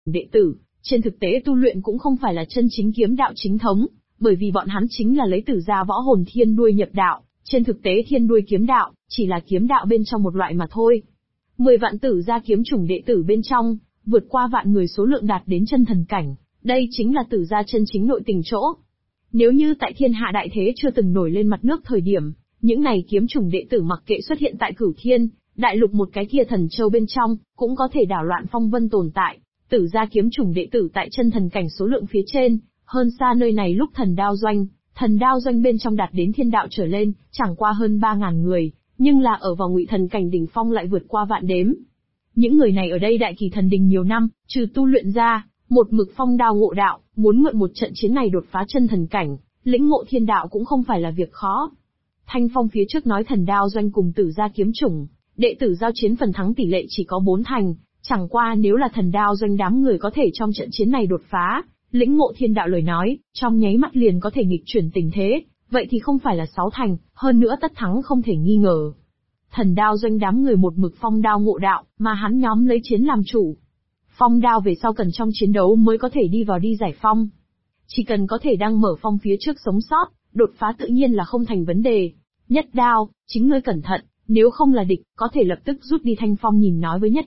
đệ tử, trên thực tế tu luyện cũng không phải là chân chính kiếm đạo chính thống, bởi vì bọn hắn chính là lấy tử gia võ hồn thiên đuôi nhập đạo, trên thực tế thiên đuôi kiếm đạo, chỉ là kiếm đạo bên trong một loại mà thôi. 10 vạn tử gia kiếm chủng đệ tử bên trong, vượt qua vạn người số lượng đạt đến chân thần cảnh, đây chính là tử gia chân chính nội tình chỗ. Nếu như tại thiên hạ đại thế chưa từng nổi lên mặt nước thời điểm, những này kiếm chủng đệ tử mặc kệ xuất hiện tại Cửu Thiên, đại lục một cái kia thần châu bên trong, cũng có thể đảo loạn phong vân tồn tại. Tử gia kiếm chủng đệ tử tại chân thần cảnh số lượng phía trên, hơn xa nơi này lúc thần đao doanh bên trong đạt đến thiên đạo trở lên, chẳng qua hơn 3.000 người, nhưng là ở vào ngụy thần cảnh đỉnh phong lại vượt qua vạn đếm. Những người này ở đây đại kỳ thần đình nhiều năm, trừ tu luyện ra, một mực phong đao ngộ đạo, muốn mượn một trận chiến này đột phá chân thần cảnh, lĩnh ngộ thiên đạo cũng không phải là việc khó. Thanh Phong phía trước nói thần đao doanh cùng tử gia kiếm chủng, đệ tử giao chiến phần thắng tỷ lệ chỉ có 4 thành, chẳng qua nếu là thần đao doanh đám người có thể trong trận chiến này đột phá, lĩnh ngộ thiên đạo lời nói, trong nháy mắt liền có thể nghịch chuyển tình thế, vậy thì không phải là 6 thành, hơn nữa tất thắng không thể nghi ngờ. Thần đao doanh đám người một mực phong đao ngộ đạo, mà hắn nhóm lấy chiến làm chủ. Phong đao về sau cần trong chiến đấu mới có thể đi vào đi giải phong. Chỉ cần có thể đang mở phong phía trước sống sót, đột phá tự nhiên là không thành vấn đề. Nhất đao, chính ngươi cẩn thận, nếu không là địch, có thể lập tức rút đi. Thanh Phong nhìn nói với Nhất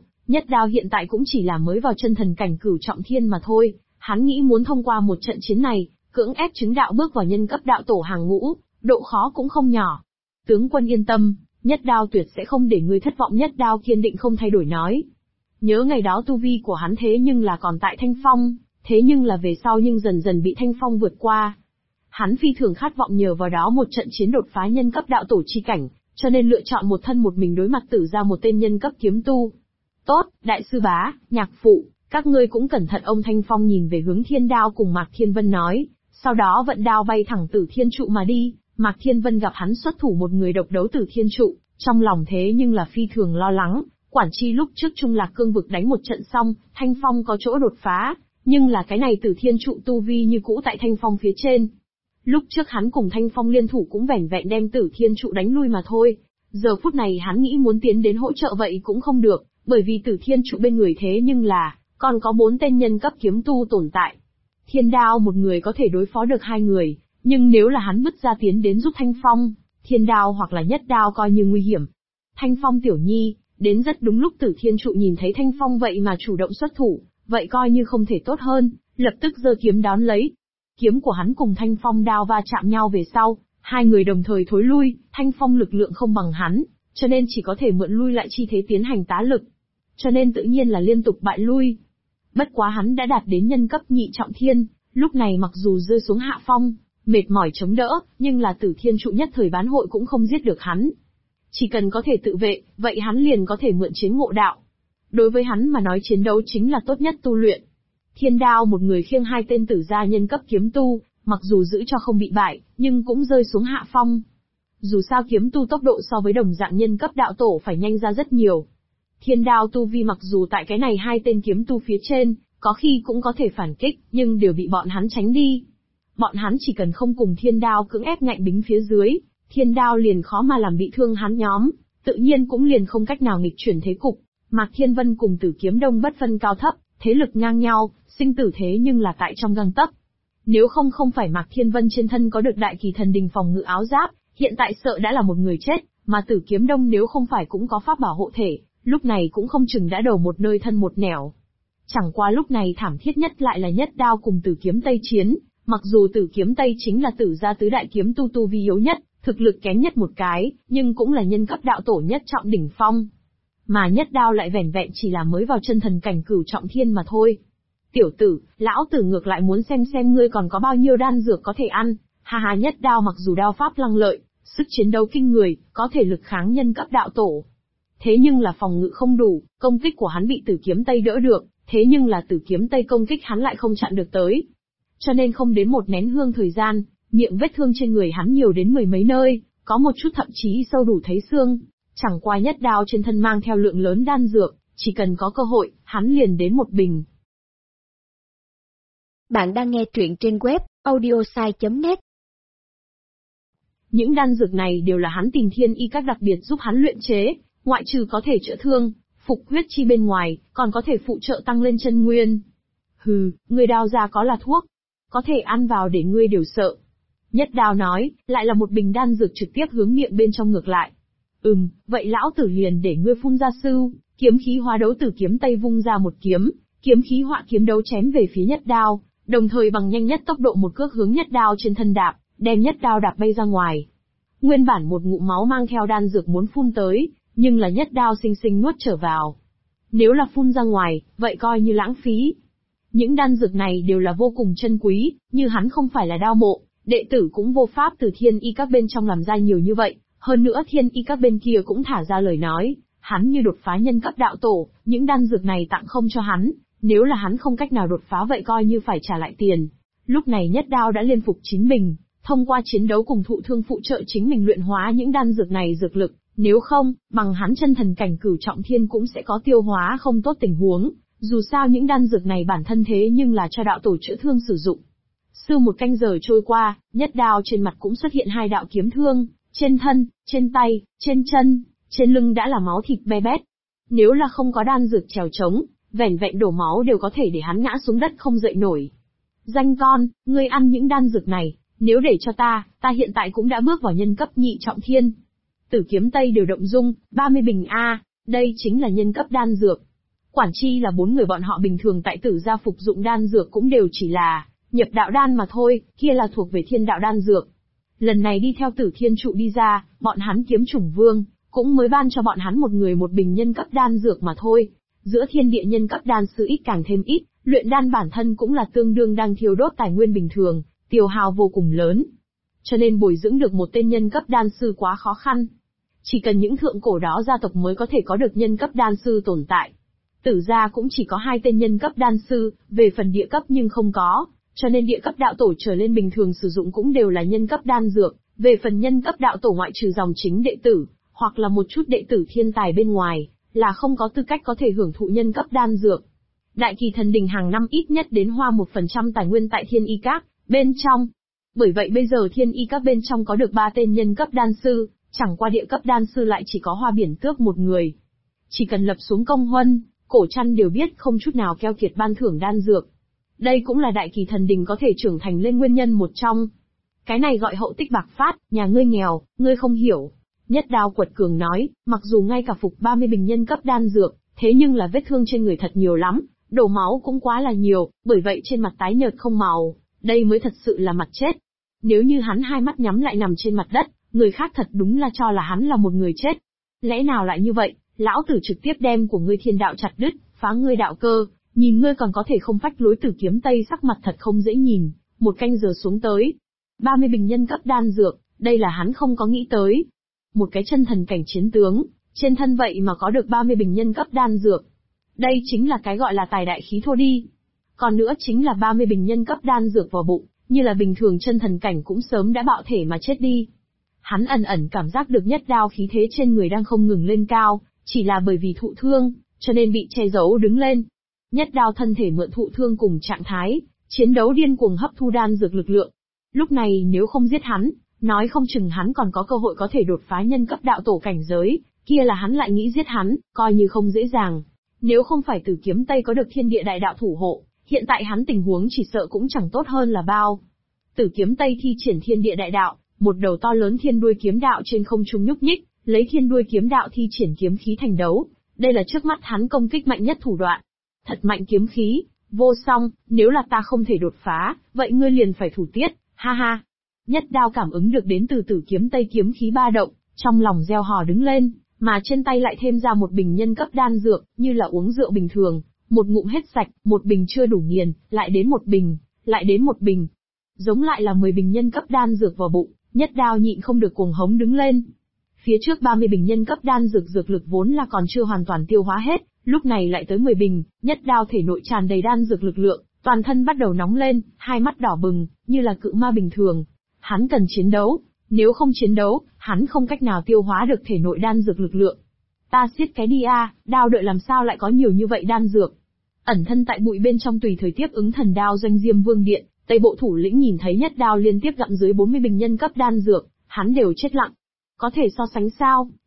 đao hiện tại cũng chỉ là mới vào chân thần cảnh cửu trọng thiên mà thôi, hắn nghĩ muốn thông qua một trận chiến này, cưỡng ép chứng đạo bước vào nhân cấp đạo tổ hàng ngũ, độ khó cũng không nhỏ. Tướng quân yên tâm, Nhất đao tuyệt sẽ không để ngươi thất vọng. Nhất đao kiên định không thay đổi nói. Nhớ ngày đó tu vi của hắn thế nhưng là còn tại Thanh Phong, thế nhưng là về sau nhưng dần dần bị Thanh Phong vượt qua. Hắn phi thường khát vọng nhờ vào đó một trận chiến đột phá nhân cấp đạo tổ chi cảnh, cho nên lựa chọn một thân một mình đối mặt tử ra một tên nhân cấp kiếm tu. Tốt, đại sư bá, nhạc phụ, các ngươi cũng cẩn thận. Ông Thanh Phong nhìn về hướng Thiên Đao cùng Mạc Thiên Vân nói, sau đó vận đao bay thẳng Tử Thiên Trụ mà đi. Mạc Thiên Vân gặp hắn xuất thủ một người độc đấu Tử Thiên Trụ, trong lòng thế nhưng là phi thường lo lắng. Quản chi lúc trước Trung Lạc Cương vực đánh một trận xong, Thanh Phong có chỗ đột phá, nhưng là cái này Tử Thiên Trụ tu vi như cũ tại Thanh Phong phía trên. Lúc trước hắn cùng Thanh Phong liên thủ cũng vẻn vẹn đem Tử Thiên Trụ đánh lui mà thôi. Giờ phút này hắn nghĩ muốn tiến đến hỗ trợ vậy cũng không được, bởi vì Tử Thiên Trụ bên người thế nhưng là còn có 4 tên nhân cấp kiếm tu tồn tại. Thiên Đao một người có thể đối phó được 2 người, nhưng nếu là hắn bứt ra tiến đến giúp Thanh Phong, Thiên Đao hoặc là Nhất Đao coi như nguy hiểm. Thanh Phong tiểu nhi, đến rất đúng lúc. Tử Thiên Trụ nhìn thấy Thanh Phong vậy mà chủ động xuất thủ, vậy coi như không thể tốt hơn, lập tức giơ kiếm đón lấy. Kiếm của hắn cùng Thanh Phong đao va chạm nhau về sau, 2 người đồng thời thối lui. Thanh Phong lực lượng không bằng hắn, cho nên chỉ có thể mượn lui lại chi thế tiến hành tá lực, cho nên tự nhiên là liên tục bại lui. Bất quá hắn đã đạt đến nhân cấp nhị trọng thiên, lúc này mặc dù rơi xuống hạ phong, mệt mỏi chống đỡ, nhưng là Tử Thiên Trụ nhất thời bán hội cũng không giết được hắn. Chỉ cần có thể tự vệ, vậy hắn liền có thể mượn chiến ngộ đạo. Đối với hắn mà nói chiến đấu chính là tốt nhất tu luyện. Thiên Đao một người khiêng 2 tên tử gia nhân cấp kiếm tu, mặc dù giữ cho không bị bại, nhưng cũng rơi xuống hạ phong. Dù sao kiếm tu tốc độ so với đồng dạng nhân cấp đạo tổ phải nhanh ra rất nhiều. Thiên Đao tu vi mặc dù tại cái này 2 tên kiếm tu phía trên, có khi cũng có thể phản kích, nhưng đều bị bọn hắn tránh đi. Bọn hắn chỉ cần không cùng Thiên Đao cưỡng ép ngạnh bính phía dưới, Thiên Đao liền khó mà làm bị thương hắn nhóm, tự nhiên cũng liền không cách nào nghịch chuyển thế cục. Mạc Thiên Vân cùng Tử Kiếm Đông bất phân cao thấp, thế lực ngang nhau, sinh tử thế nhưng là tại trong gang tấc. Nếu không phải Mạc Thiên Vân trên thân có được đại kỳ thần đình phòng ngự áo giáp, hiện tại sợ đã là một người chết, mà Tử Kiếm Đông nếu không phải cũng có pháp bảo hộ thể, lúc này cũng không chừng đã đầu một nơi thân một nẻo. Chẳng qua lúc này thảm thiết nhất lại là Nhất Đao cùng Tử Kiếm Tây chiến, mặc dù Tử Kiếm Tây chính là tử gia tứ đại kiếm tu vi yếu nhất, thực lực kém nhất một cái, nhưng cũng là nhân cấp đạo tổ nhất trọng đỉnh phong. Mà Nhất Đao lại vẻn vẹn chỉ là mới vào chân thần cảnh cửu trọng thiên mà thôi. Tiểu tử, lão tử ngược lại muốn xem ngươi còn có bao nhiêu đan dược có thể ăn. Ha ha. Nhất Đao mặc dù đao pháp lăng lợi, sức chiến đấu kinh người, có thể lực kháng nhân cấp đạo tổ. Thế nhưng là phòng ngự không đủ, công kích của hắn bị Tử Kiếm Tây đỡ được, thế nhưng là Tử Kiếm Tây công kích hắn lại không chặn được tới. Cho nên không đến một nén hương thời gian, miệng vết thương trên người hắn nhiều đến 10 mấy nơi, có một chút thậm chí sâu đủ thấy xương. Chẳng qua Nhất Đao trên thân mang theo lượng lớn đan dược, chỉ cần có cơ hội, hắn liền đến một bình. Bạn đang nghe truyện trên web audiosai.net. Những đan dược này đều là hắn tìm thiên y các đặc biệt giúp hắn luyện chế, ngoại trừ có thể chữa thương, Phục huyết chi bên ngoài, còn có thể phụ trợ tăng lên chân nguyên. Hừ, ngươi đao ra có là thuốc. Có thể ăn vào để ngươi đều sợ. Nhất Đao nói, lại là một bình đan dược trực tiếp hướng miệng bên trong ngược lại. Vậy lão tử liền để ngươi phun ra sưu, kiếm khí hóa đấu tử kiếm tay vung ra một kiếm, kiếm khí họa kiếm đấu chém về phía Nhất Đao, đồng thời bằng nhanh nhất tốc độ một cước hướng Nhất Đao trên thân đạp, đem Nhất Đao đạp bay ra ngoài. Nguyên bản một ngụm máu mang theo đan dược muốn phun tới, nhưng là Nhất Đao sinh sinh nuốt trở vào. Nếu là phun ra ngoài, vậy coi như lãng phí. Những đan dược này đều là vô cùng chân quý, như hắn không phải là đao mộ, đệ tử cũng vô pháp từ thiên y các bên trong làm ra nhiều như vậy, hơn nữa thiên y các bên kia cũng thả ra lời nói, hắn như đột phá nhân cấp đạo tổ, những đan dược này tặng không cho hắn, nếu là hắn không cách nào đột phá vậy coi như phải trả lại tiền. Lúc này Nhất Đao đã liên phục chính mình, thông qua chiến đấu cùng thụ thương phụ trợ chính mình luyện hóa những đan dược này dược lực, nếu không, bằng hắn chân thần cảnh cửu trọng thiên cũng sẽ có tiêu hóa không tốt tình huống, dù sao những đan dược này bản thân thế nhưng là cho đạo tổ chữa thương sử dụng. Sư một canh giờ trôi qua, Nhất Đao trên mặt cũng xuất hiện 2 đạo kiếm thương, trên thân, trên tay, trên chân, trên lưng đã là máu thịt be bét. Nếu là không có đan dược trèo trống, vẻn vẹn đổ máu đều có thể để hắn ngã xuống đất không dậy nổi. Danh con, ngươi ăn những đan dược này, nếu để cho ta hiện tại cũng đã bước vào nhân cấp nhị trọng thiên. Tử kiếm Tây đều động dung, 30 bình A, đây chính là nhân cấp đan dược. Quản chi là 4 người bọn họ bình thường tại Tử gia phục dụng đan dược cũng đều chỉ là nhập đạo đan mà thôi, kia là thuộc về thiên đạo đan dược. Lần này đi theo Tử Thiên trụ đi ra, bọn hắn kiếm chủng vương, cũng mới ban cho bọn hắn một người một bình nhân cấp đan dược mà thôi. Giữa thiên địa nhân cấp đan sư ít càng thêm ít, luyện đan bản thân cũng là tương đương đang thiêu đốt tài nguyên bình thường, tiêu hao vô cùng lớn. Cho nên bồi dưỡng được một tên nhân cấp đan sư quá khó khăn. Chỉ cần những thượng cổ đó gia tộc mới có thể có được nhân cấp đan sư tồn tại. Tử gia cũng chỉ có 2 tên nhân cấp đan sư, về phần địa cấp nhưng không có, cho nên địa cấp đạo tổ trở lên bình thường sử dụng cũng đều là nhân cấp đan dược, về phần nhân cấp đạo tổ ngoại trừ dòng chính đệ tử, hoặc là một chút đệ tử thiên tài bên ngoài, là không có tư cách có thể hưởng thụ nhân cấp đan dược. Đại Kỳ Thần Đình hàng năm ít nhất đến hoa 1% tài nguyên tại thiên y các, bên trong. Bởi vậy bây giờ thiên y các bên trong có được 3 tên nhân cấp đan sư, chẳng qua địa cấp đan sư lại chỉ có Hoa Biển Tước một người. Chỉ cần lập xuống công huân, Cổ Trăn đều biết không chút nào keo kiệt ban thưởng đan dược. Đây cũng là Đại Kỳ Thần Đình có thể trưởng thành lên nguyên nhân một trong. Cái này gọi hậu tích bạc phát, nhà ngươi nghèo, ngươi không hiểu. Nhất Đao quật cường nói, mặc dù ngay cả phục 30 bình nhân cấp đan dược, thế nhưng là vết thương trên người thật nhiều lắm, đổ máu cũng quá là nhiều, bởi vậy trên mặt tái nhợt không màu, đây mới thật sự là mặt chết. Nếu như hắn hai mắt nhắm lại nằm trên mặt đất, người khác thật đúng là cho là hắn là một người chết. Lẽ nào lại như vậy, lão tử trực tiếp đem của ngươi thiên đạo chặt đứt, phá ngươi đạo cơ, nhìn ngươi còn có thể không phách lối Tử kiếm Tây sắc mặt thật không dễ nhìn, một canh giờ xuống tới. 30 bình nhân cấp đan dược, đây là hắn không có nghĩ tới. Một cái chân thần cảnh chiến tướng, trên thân vậy mà có được 30 bình nhân cấp đan dược. Đây chính là cái gọi là tài đại khí thô đi. Còn nữa chính là 30 bình nhân cấp đan dược vào bụng, như là bình thường chân thần cảnh cũng sớm đã bạo thể mà chết đi. Hắn ẩn ẩn cảm giác được Nhất Đao khí thế trên người đang không ngừng lên cao, chỉ là bởi vì thụ thương, cho nên bị che giấu đứng lên. Nhất Đao thân thể mượn thụ thương cùng trạng thái, chiến đấu điên cuồng hấp thu đan dược lực lượng. Lúc này nếu không giết hắn, nói không chừng hắn còn có cơ hội có thể đột phá nhân cấp đạo tổ cảnh giới, kia là hắn lại nghĩ giết hắn, coi như không dễ dàng. Nếu không phải Tử kiếm Tây có được thiên địa đại đạo thủ hộ, hiện tại hắn tình huống chỉ sợ cũng chẳng tốt hơn là bao. Tử kiếm Tây thi triển thiên địa đại đạo, một đầu to lớn thiên đuôi kiếm đạo trên không trung nhúc nhích, lấy thiên đuôi kiếm đạo thi triển kiếm khí thành đấu. Đây là trước mắt hắn công kích mạnh nhất thủ đoạn. Thật mạnh kiếm khí, vô song, nếu là ta không thể đột phá, vậy ngươi liền phải thủ tiết, ha ha. Nhất Đao cảm ứng được đến từ Tử kiếm Tây kiếm khí ba động, trong lòng reo hò đứng lên, mà trên tay lại thêm ra một bình nhân cấp đan dược, như là uống rượu bình thường, một ngụm hết sạch, một bình chưa đủ nghiền, lại đến một bình, lại đến một bình. Giống lại là 10 bình nhân cấp đan dược vào bụng, Nhất Đao nhịn không được cuồng hống đứng lên. Phía trước 30 bình nhân cấp đan dược dược lực vốn là còn chưa hoàn toàn tiêu hóa hết, lúc này lại tới 10 bình, Nhất Đao thể nội tràn đầy đan dược lực lượng, toàn thân bắt đầu nóng lên, hai mắt đỏ bừng, như là cự ma bình thường. Hắn cần chiến đấu, nếu không chiến đấu, hắn không cách nào tiêu hóa được thể nội đan dược lực lượng. Ta siết cái đi a, Đao đợi làm sao lại có nhiều như vậy đan dược. Ẩn thân tại bụi bên trong tùy thời tiếp ứng thần đao doanh Diêm Vương Điện, Tây Bộ thủ lĩnh nhìn thấy Nhất Đao liên tiếp gặm dưới 40 bình nhân cấp đan dược, hắn đều chết lặng. Có thể so sánh sao,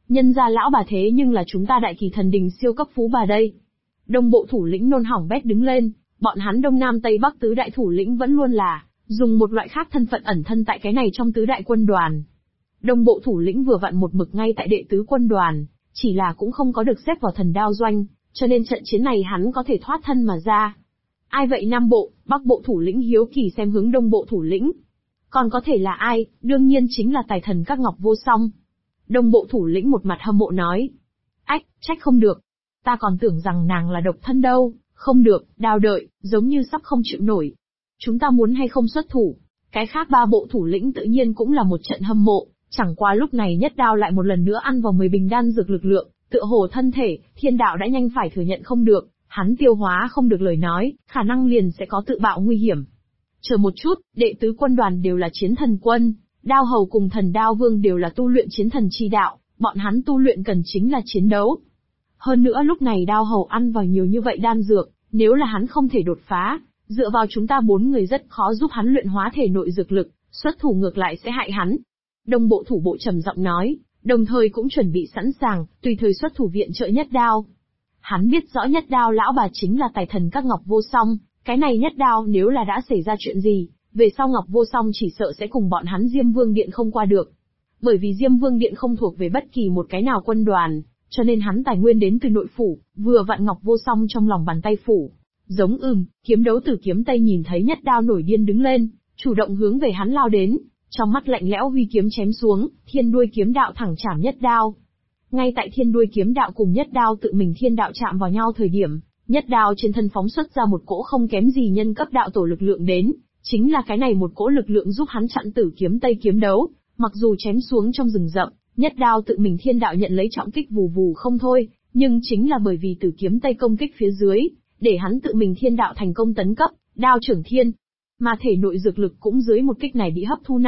Nhân gia lão bà thế nhưng là chúng ta đại kỳ thần đình siêu cấp phú bà đây. Đông bộ thủ lĩnh nôn hỏng bét đứng lên, bọn hắn Đông Nam Tây Bắc tứ đại thủ lĩnh vẫn luôn là dùng một loại khác thân phận ẩn thân tại cái này trong tứ đại quân đoàn. Đông bộ thủ lĩnh vừa vặn một mực ngay tại đệ tứ quân đoàn, chỉ là cũng không có được xếp vào thần đao doanh, cho nên trận chiến này hắn có thể thoát thân mà ra. Ai vậy Nam bộ, Bắc bộ thủ lĩnh hiếu kỳ xem hướng Đông bộ thủ lĩnh. Còn có thể là ai, đương nhiên chính là tài thần các Ngọc Vô Song. Đông bộ thủ lĩnh một mặt hâm mộ nói. Ách, trách không được. Ta còn tưởng rằng nàng là độc thân đâu, không được, đao đợi, giống như sắp không chịu nổi. Chúng ta muốn hay không xuất thủ. Cái khác ba bộ thủ lĩnh tự nhiên cũng là một trận hâm mộ, chẳng qua lúc này Nhất Đao lại một lần nữa ăn vào 10 bình đan dược lực lượng, tựa hồ thân thể, thiên đạo đã nhanh phải thừa nhận không được, hắn tiêu hóa không được lời nói, khả năng liền sẽ có tự bạo nguy hiểm. Chờ một chút, đệ tứ quân đoàn đều là chiến thần quân, Đao Hầu cùng Thần Đao Vương đều là tu luyện chiến thần chi đạo, bọn hắn tu luyện cần chính là chiến đấu. Hơn nữa lúc này Đao Hầu ăn vào nhiều như vậy đan dược, nếu là hắn không thể đột phá, dựa vào chúng ta 4 người rất khó giúp hắn luyện hóa thể nội dược lực, xuất thủ ngược lại sẽ hại hắn. Đông bộ thủ bộ trầm giọng nói, đồng thời cũng chuẩn bị sẵn sàng, tùy thời xuất thủ viện trợ Nhất Đao. Hắn biết rõ Nhất Đao lão bà chính là tài thần các Ngọc Vô Song, cái này Nhất Đao nếu là đã xảy ra chuyện gì, về sau Ngọc Vô Song chỉ sợ sẽ cùng bọn hắn Diêm Vương Điện không qua được. Bởi vì Diêm Vương Điện không thuộc về bất kỳ một cái nào quân đoàn, cho nên hắn tài nguyên đến từ nội phủ, vừa vặn Ngọc Vô Song trong lòng bàn tay phủ. Giống kiếm đấu tử kiếm Tây nhìn thấy Nhất Đao nổi điên đứng lên, chủ động hướng về hắn lao đến, trong mắt lạnh lẽo huy kiếm chém xuống, thiên đuôi kiếm đạo thẳng chảm Nhất Đao. Ngay tại thiên đuôi kiếm đạo cùng Nhất Đao tự mình thiên đạo chạm vào nhau thời điểm, Nhất Đao trên thân phóng xuất ra một cỗ không kém gì nhân cấp đạo tổ lực lượng đến, chính là cái này một cỗ lực lượng giúp hắn chặn tử kiếm Tây kiếm đấu, mặc dù chém xuống trong rừng rậm, Nhất Đao tự mình thiên đạo nhận lấy trọng kích vù vù không thôi, nhưng chính là bởi vì tử kiếm Tây công kích phía dưới, để hắn tự mình thiên đạo thành công tấn cấp, đao trưởng thiên. Mà thể nội dược lực cũng dưới một kích này bị hấp thu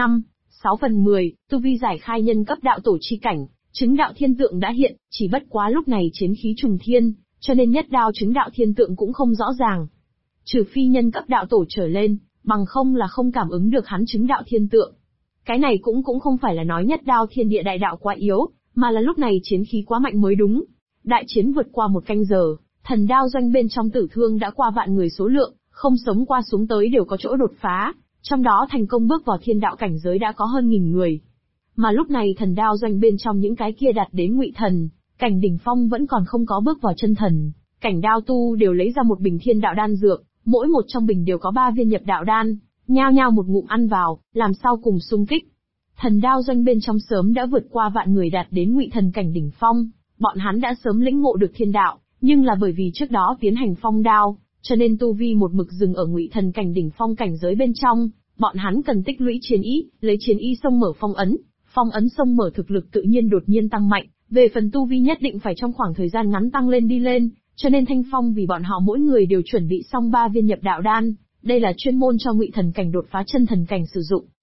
5/6/10, tu vi giải khai nhân cấp đạo tổ chi cảnh, chứng đạo thiên tượng đã hiện, chỉ bất quá lúc này chiến khí trùng thiên, cho nên Nhất Đao chứng đạo thiên tượng cũng không rõ ràng. Trừ phi nhân cấp đạo tổ trở lên, bằng không là không cảm ứng được hắn chứng đạo thiên tượng. Cái này cũng không phải là nói Nhất Đao thiên địa đại đạo quá yếu, mà là lúc này chiến khí quá mạnh mới đúng. Đại chiến vượt qua 1 canh giờ, thần đao doanh bên trong tử thương đã qua vạn người số lượng, không sống qua xuống tới đều có chỗ đột phá, trong đó thành công bước vào thiên đạo cảnh giới đã có hơn 1000 người. Mà lúc này thần đao doanh bên trong những cái kia đạt đến ngụy thần, cảnh đỉnh phong vẫn còn không có bước vào chân thần, cảnh đao tu đều lấy ra một bình thiên đạo đan dược, mỗi một trong bình đều có 3 viên nhập đạo đan, nhao nhao một ngụm ăn vào, làm sao cùng xung kích. Thần đao doanh bên trong sớm đã vượt qua vạn người đạt đến ngụy thần cảnh đỉnh phong, bọn hắn đã sớm lĩnh ngộ được thiên đạo, nhưng là bởi vì trước đó tiến hành phong đao, cho nên tu vi một mực dừng ở ngụy thần cảnh đỉnh phong cảnh giới bên trong, bọn hắn cần tích lũy chiến ý, lấy chiến ý xông mở phong ấn xông mở thực lực tự nhiên đột nhiên tăng mạnh, về phần tu vi nhất định phải trong khoảng thời gian ngắn tăng lên đi lên, cho nên Thanh Phong vì bọn họ mỗi người đều chuẩn bị xong 3 viên nhập đạo đan, đây là chuyên môn cho ngụy thần cảnh đột phá chân thần cảnh sử dụng.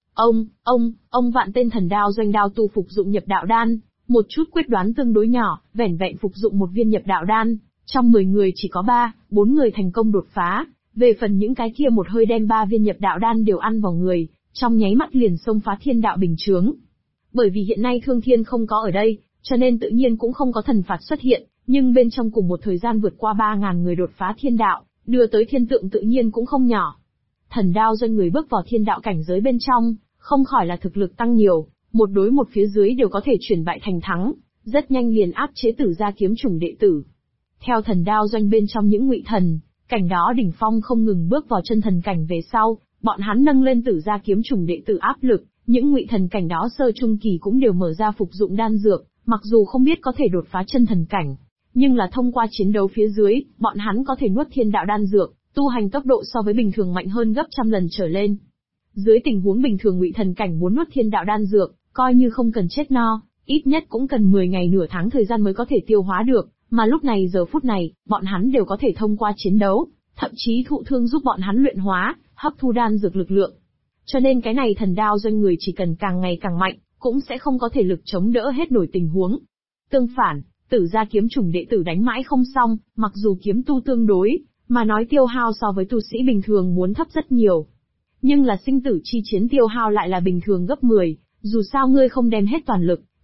Ông vạn tên thần đao doanh đao tu phục dụng nhập đạo đan, một chút quyết đoán tương đối nhỏ, vẻn vẹn phục dụng một viên nhập đạo đan, trong 10 người chỉ có 4 người thành công đột phá, về phần những cái kia một hơi đem 3 viên nhập đạo đan đều ăn vào người, trong nháy mắt liền xông phá thiên đạo bình chướng. Bởi vì hiện nay Thương Thiên không có ở đây, cho nên tự nhiên cũng không có thần phạt xuất hiện, nhưng bên trong cùng một thời gian vượt qua 3000 người đột phá thiên đạo, đưa tới thiên tượng tự nhiên cũng không nhỏ. Thần đao doanh người bước vào thiên đạo cảnh giới bên trong, không khỏi là thực lực tăng nhiều, một đối một phía dưới đều có thể chuyển bại thành thắng, rất nhanh liền áp chế Tử Gia kiếm chủng đệ tử. Theo thần đao doanh bên trong những ngụy thần, cảnh đó đỉnh phong không ngừng bước vào chân thần cảnh về sau, bọn hắn nâng lên Tử Gia kiếm chủng đệ tử áp lực, những ngụy thần cảnh đó sơ trung kỳ cũng đều mở ra phục dụng đan dược, mặc dù không biết có thể đột phá chân thần cảnh, nhưng là thông qua chiến đấu phía dưới, bọn hắn có thể nuốt thiên đạo đan dược, tu hành tốc độ so với bình thường mạnh hơn gấp trăm lần trở lên. Dưới tình huống bình thường ngụy thần cảnh muốn nuốt thiên đạo đan dược, coi như không cần chết no, ít nhất cũng cần 10 ngày nửa tháng thời gian mới có thể tiêu hóa được, mà lúc này giờ phút này, bọn hắn đều có thể thông qua chiến đấu, thậm chí thụ thương giúp bọn hắn luyện hóa, hấp thu đan dược lực lượng. Cho nên cái này thần đao doanh người chỉ cần càng ngày càng mạnh, cũng sẽ không có thể lực chống đỡ hết nổi tình huống. Tương phản, Tử Gia kiếm chủng đệ tử đánh mãi không xong, mặc dù kiếm tu tương đối, mà nói tiêu hao so với tu sĩ bình thường muốn thấp rất nhiều. Nhưng là sinh tử chi chiến tiêu hao lại là bình thường gấp 10, dù sao ngươi không đem hết toàn lực,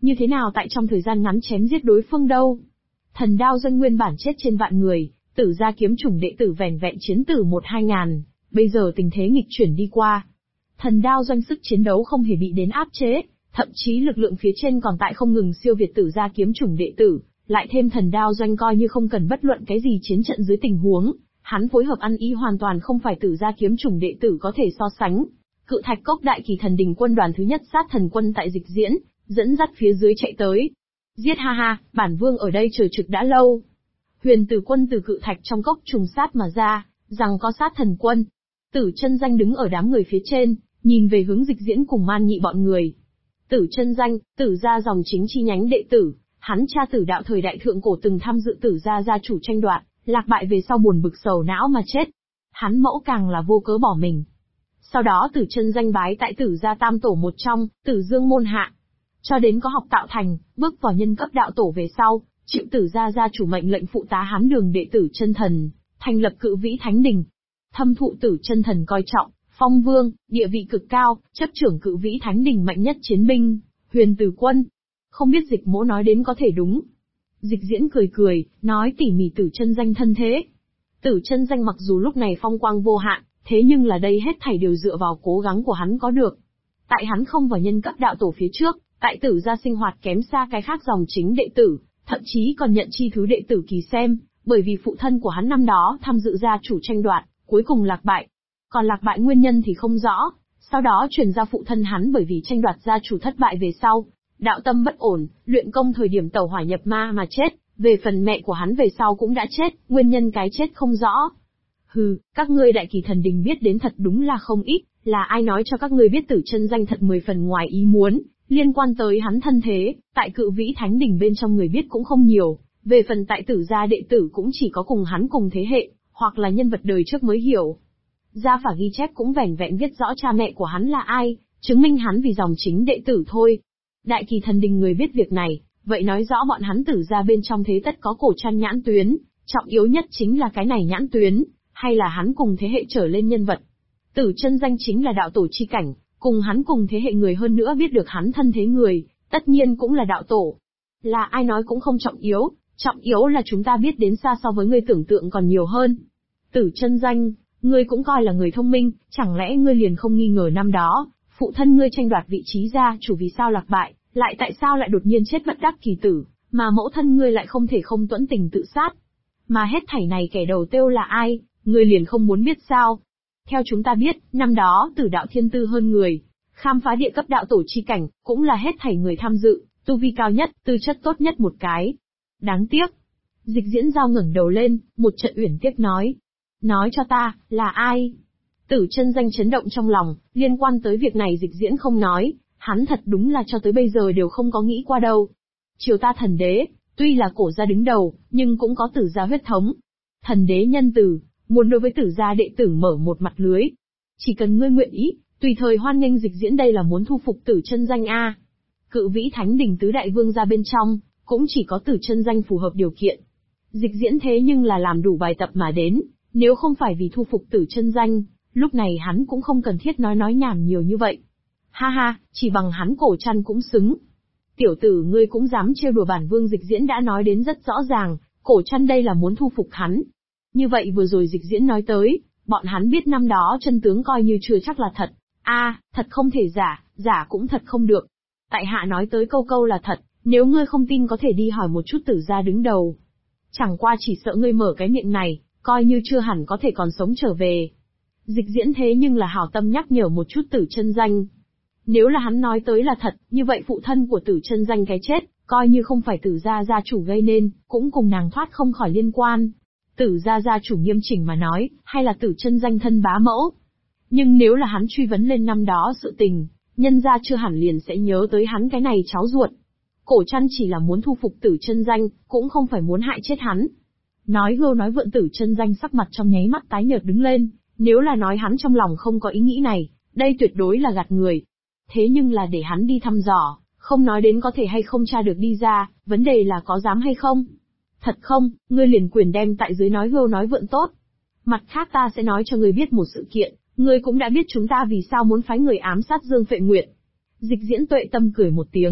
như thế nào tại trong thời gian ngắn chém giết đối phương đâu. Thần đao doanh nguyên bản chết trên vạn người, Tử gia kiếm chủng đệ tử vẻn vẹn chiến tử 1-2 ngàn, bây giờ tình thế nghịch chuyển đi qua. Thần đao doanh sức chiến đấu không hề bị đến áp chế, thậm chí lực lượng phía trên còn tại không ngừng siêu việt Tử gia kiếm chủng đệ tử, lại thêm thần đao doanh coi như không cần bất luận cái gì chiến trận dưới tình huống, hắn phối hợp ăn ý hoàn toàn không phải Tử gia kiếm chủng đệ tử có thể so sánh. Cự Thạch Cốc đại kỳ thần đình quân đoàn thứ nhất sát thần quân tại dịch diễn, dẫn dắt phía dưới chạy tới. Giết ha ha, bản vương ở đây chờ trực đã lâu. Huyền Tử quân từ cự thạch trong cốc trùng sát mà ra, rằng có sát thần quân. Tử Chân Danh đứng ở đám người phía trên, nhìn về hướng dịch diễn cùng Man Nhị bọn người. Tử Chân Danh, Tử gia dòng chính chi nhánh đệ tử, hắn cha Tử đạo thời đại thượng cổ từng tham dự Tử gia gia chủ tranh đoạt, lạc bại về sau buồn bực sầu não mà chết. Hắn mẫu càng là vô cớ bỏ mình. Sau đó Tử Chân Danh bái tại Tử gia tam tổ một trong, Tử Dương môn hạ. Cho đến có học tạo thành, bước vào nhân cấp đạo tổ về sau, chịu Tử gia gia chủ mệnh lệnh phụ tá hắn đường đệ tử chân thần, thành lập Cự Vĩ Thánh Đình. Thâm thụ Tử chân thần coi trọng, phong vương, địa vị cực cao, chấp trưởng Cự Vĩ Thánh Đình mạnh nhất chiến binh, Huyền Tử quân. Không biết Dịch Mỗ nói đến có thể đúng. Dịch diễn cười cười, nói tỉ mỉ Tử Chân Danh thân thế. Tử Chân Danh mặc dù lúc này phong quang vô hạn, thế nhưng là đây hết thảy đều dựa vào cố gắng của hắn có được. Tại hắn không vào nhân cấp đạo tổ phía trước, tại Tử gia sinh hoạt kém xa cái khác dòng chính đệ tử, thậm chí còn nhận chi thứ đệ tử kỳ xem, bởi vì phụ thân của hắn năm đó tham dự gia chủ tranh đoạt, cuối cùng lạc bại. Còn lạc bại nguyên nhân thì không rõ, sau đó truyền ra phụ thân hắn bởi vì tranh đoạt gia chủ thất bại về sau, đạo tâm bất ổn, luyện công thời điểm tẩu hỏa nhập ma mà chết, về phần mẹ của hắn về sau cũng đã chết, nguyên nhân cái chết không rõ. Hừ, các ngươi đại kỳ thần đình biết đến thật đúng là không ít, là ai nói cho các ngươi biết Tử Chân Danh thật 10 phần ngoài ý muốn, liên quan tới hắn thân thế, tại Cự Vĩ Thánh Đình bên trong người biết cũng không nhiều, về phần tại Tử gia đệ tử cũng chỉ có cùng hắn cùng thế hệ, hoặc là nhân vật đời trước mới hiểu. Gia phả ghi chép cũng vẻn vẹn viết rõ cha mẹ của hắn là ai, chứng minh hắn vì dòng chính đệ tử thôi. Đại kỳ thần đình người biết việc này, vậy nói rõ bọn hắn Tử gia bên trong thế tất có cổ trăn nhãn tuyến, trọng yếu nhất chính là cái này nhãn tuyến, hay là hắn cùng thế hệ trở lên nhân vật. Tử Chân Danh chính là đạo tổ chi cảnh, cùng hắn cùng thế hệ người hơn nữa biết được hắn thân thế người, tất nhiên cũng là đạo tổ. Là ai nói cũng không trọng yếu là chúng ta biết đến xa so với ngươi tưởng tượng còn nhiều hơn. Tử Chân Danh, ngươi cũng coi là người thông minh, chẳng lẽ ngươi liền không nghi ngờ năm đó, phụ thân ngươi tranh đoạt vị trí gia chủ vì sao lạc bại, lại tại sao lại đột nhiên chết bất đắc kỳ tử, mà mẫu thân ngươi lại không thể không tuẫn tình tự sát. Mà hết thảy này kẻ đầu tiêu là ai, ngươi liền không muốn biết sao? Theo chúng ta biết, năm đó Tử đạo thiên tư hơn người, khám phá địa cấp đạo tổ chi cảnh, cũng là hết thảy người tham dự, tu vi cao nhất, tư chất tốt nhất một cái. Đáng tiếc. Dịch diễn giao ngẩng đầu lên, một trận uyển tiếc nói. Nói cho ta, là ai? Tử Chân Danh chấn động trong lòng, liên quan tới việc này dịch diễn không nói, hắn thật đúng là cho tới bây giờ đều không có nghĩ qua đâu. Triều ta thần đế, tuy là cổ gia đứng đầu, nhưng cũng có Tử gia huyết thống. Thần đế nhân từ, muốn đối với Tử gia đệ tử mở một mặt lưới. Chỉ cần ngươi nguyện ý, tùy thời hoan nghênh dịch diễn đây là muốn thu phục Tử Chân Danh a. Cự Vĩ Thánh Đình tứ đại vương gia bên trong, cũng chỉ có Tử Chân Danh phù hợp điều kiện. Dịch diễn thế nhưng là làm đủ bài tập mà đến, nếu không phải vì thu phục Tử Chân Danh, lúc này hắn cũng không cần thiết nói nhảm nhiều như vậy. Ha ha, chỉ bằng hắn cổ chăn cũng xứng. Tiểu tử ngươi cũng dám trêu đùa bản vương, dịch diễn đã nói đến rất rõ ràng, cổ chăn đây là muốn thu phục hắn. Như vậy vừa rồi dịch diễn nói tới, bọn hắn biết năm đó chân tướng coi như chưa chắc là thật. Thật không thể giả, giả cũng thật không được. Tại hạ nói tới câu là thật, nếu ngươi không tin có thể đi hỏi một chút Tử gia đứng đầu. Chẳng qua chỉ sợ ngươi mở cái miệng này, coi như chưa hẳn có thể còn sống trở về. Dịch diễn thế nhưng là hảo tâm nhắc nhở một chút Tử Chân Danh. Nếu là hắn nói tới là thật, như vậy phụ thân của Tử Chân Danh cái chết, coi như không phải Tử gia gia chủ gây nên, cũng cùng nàng thoát không khỏi liên quan. Tử gia gia chủ nghiêm chỉnh mà nói, hay là Tử Chân Danh thân bá mẫu. Nhưng nếu là hắn truy vấn lên năm đó sự tình, nhân gia chưa hẳn liền sẽ nhớ tới hắn cái này cháu ruột. Cổ Trăn chỉ là muốn thu phục Tử Chân Danh, cũng không phải muốn hại chết hắn. Nói hưu nói vượn Tử Chân Danh sắc mặt trong nháy mắt tái nhợt đứng lên, nếu là nói hắn trong lòng không có ý nghĩ này, đây tuyệt đối là gạt người. Thế nhưng là để hắn đi thăm dò, không nói đến có thể hay không tra được đi ra, vấn đề là có dám hay không. Thật không, ngươi liền quyền đem tại dưới nói hưu nói vượn tốt. Mặt khác ta sẽ nói cho ngươi biết một sự kiện, ngươi cũng đã biết chúng ta vì sao muốn phái người ám sát Dương Phệ Nguyệt. Dịch diễn Tuệ Tâm cười một tiếng,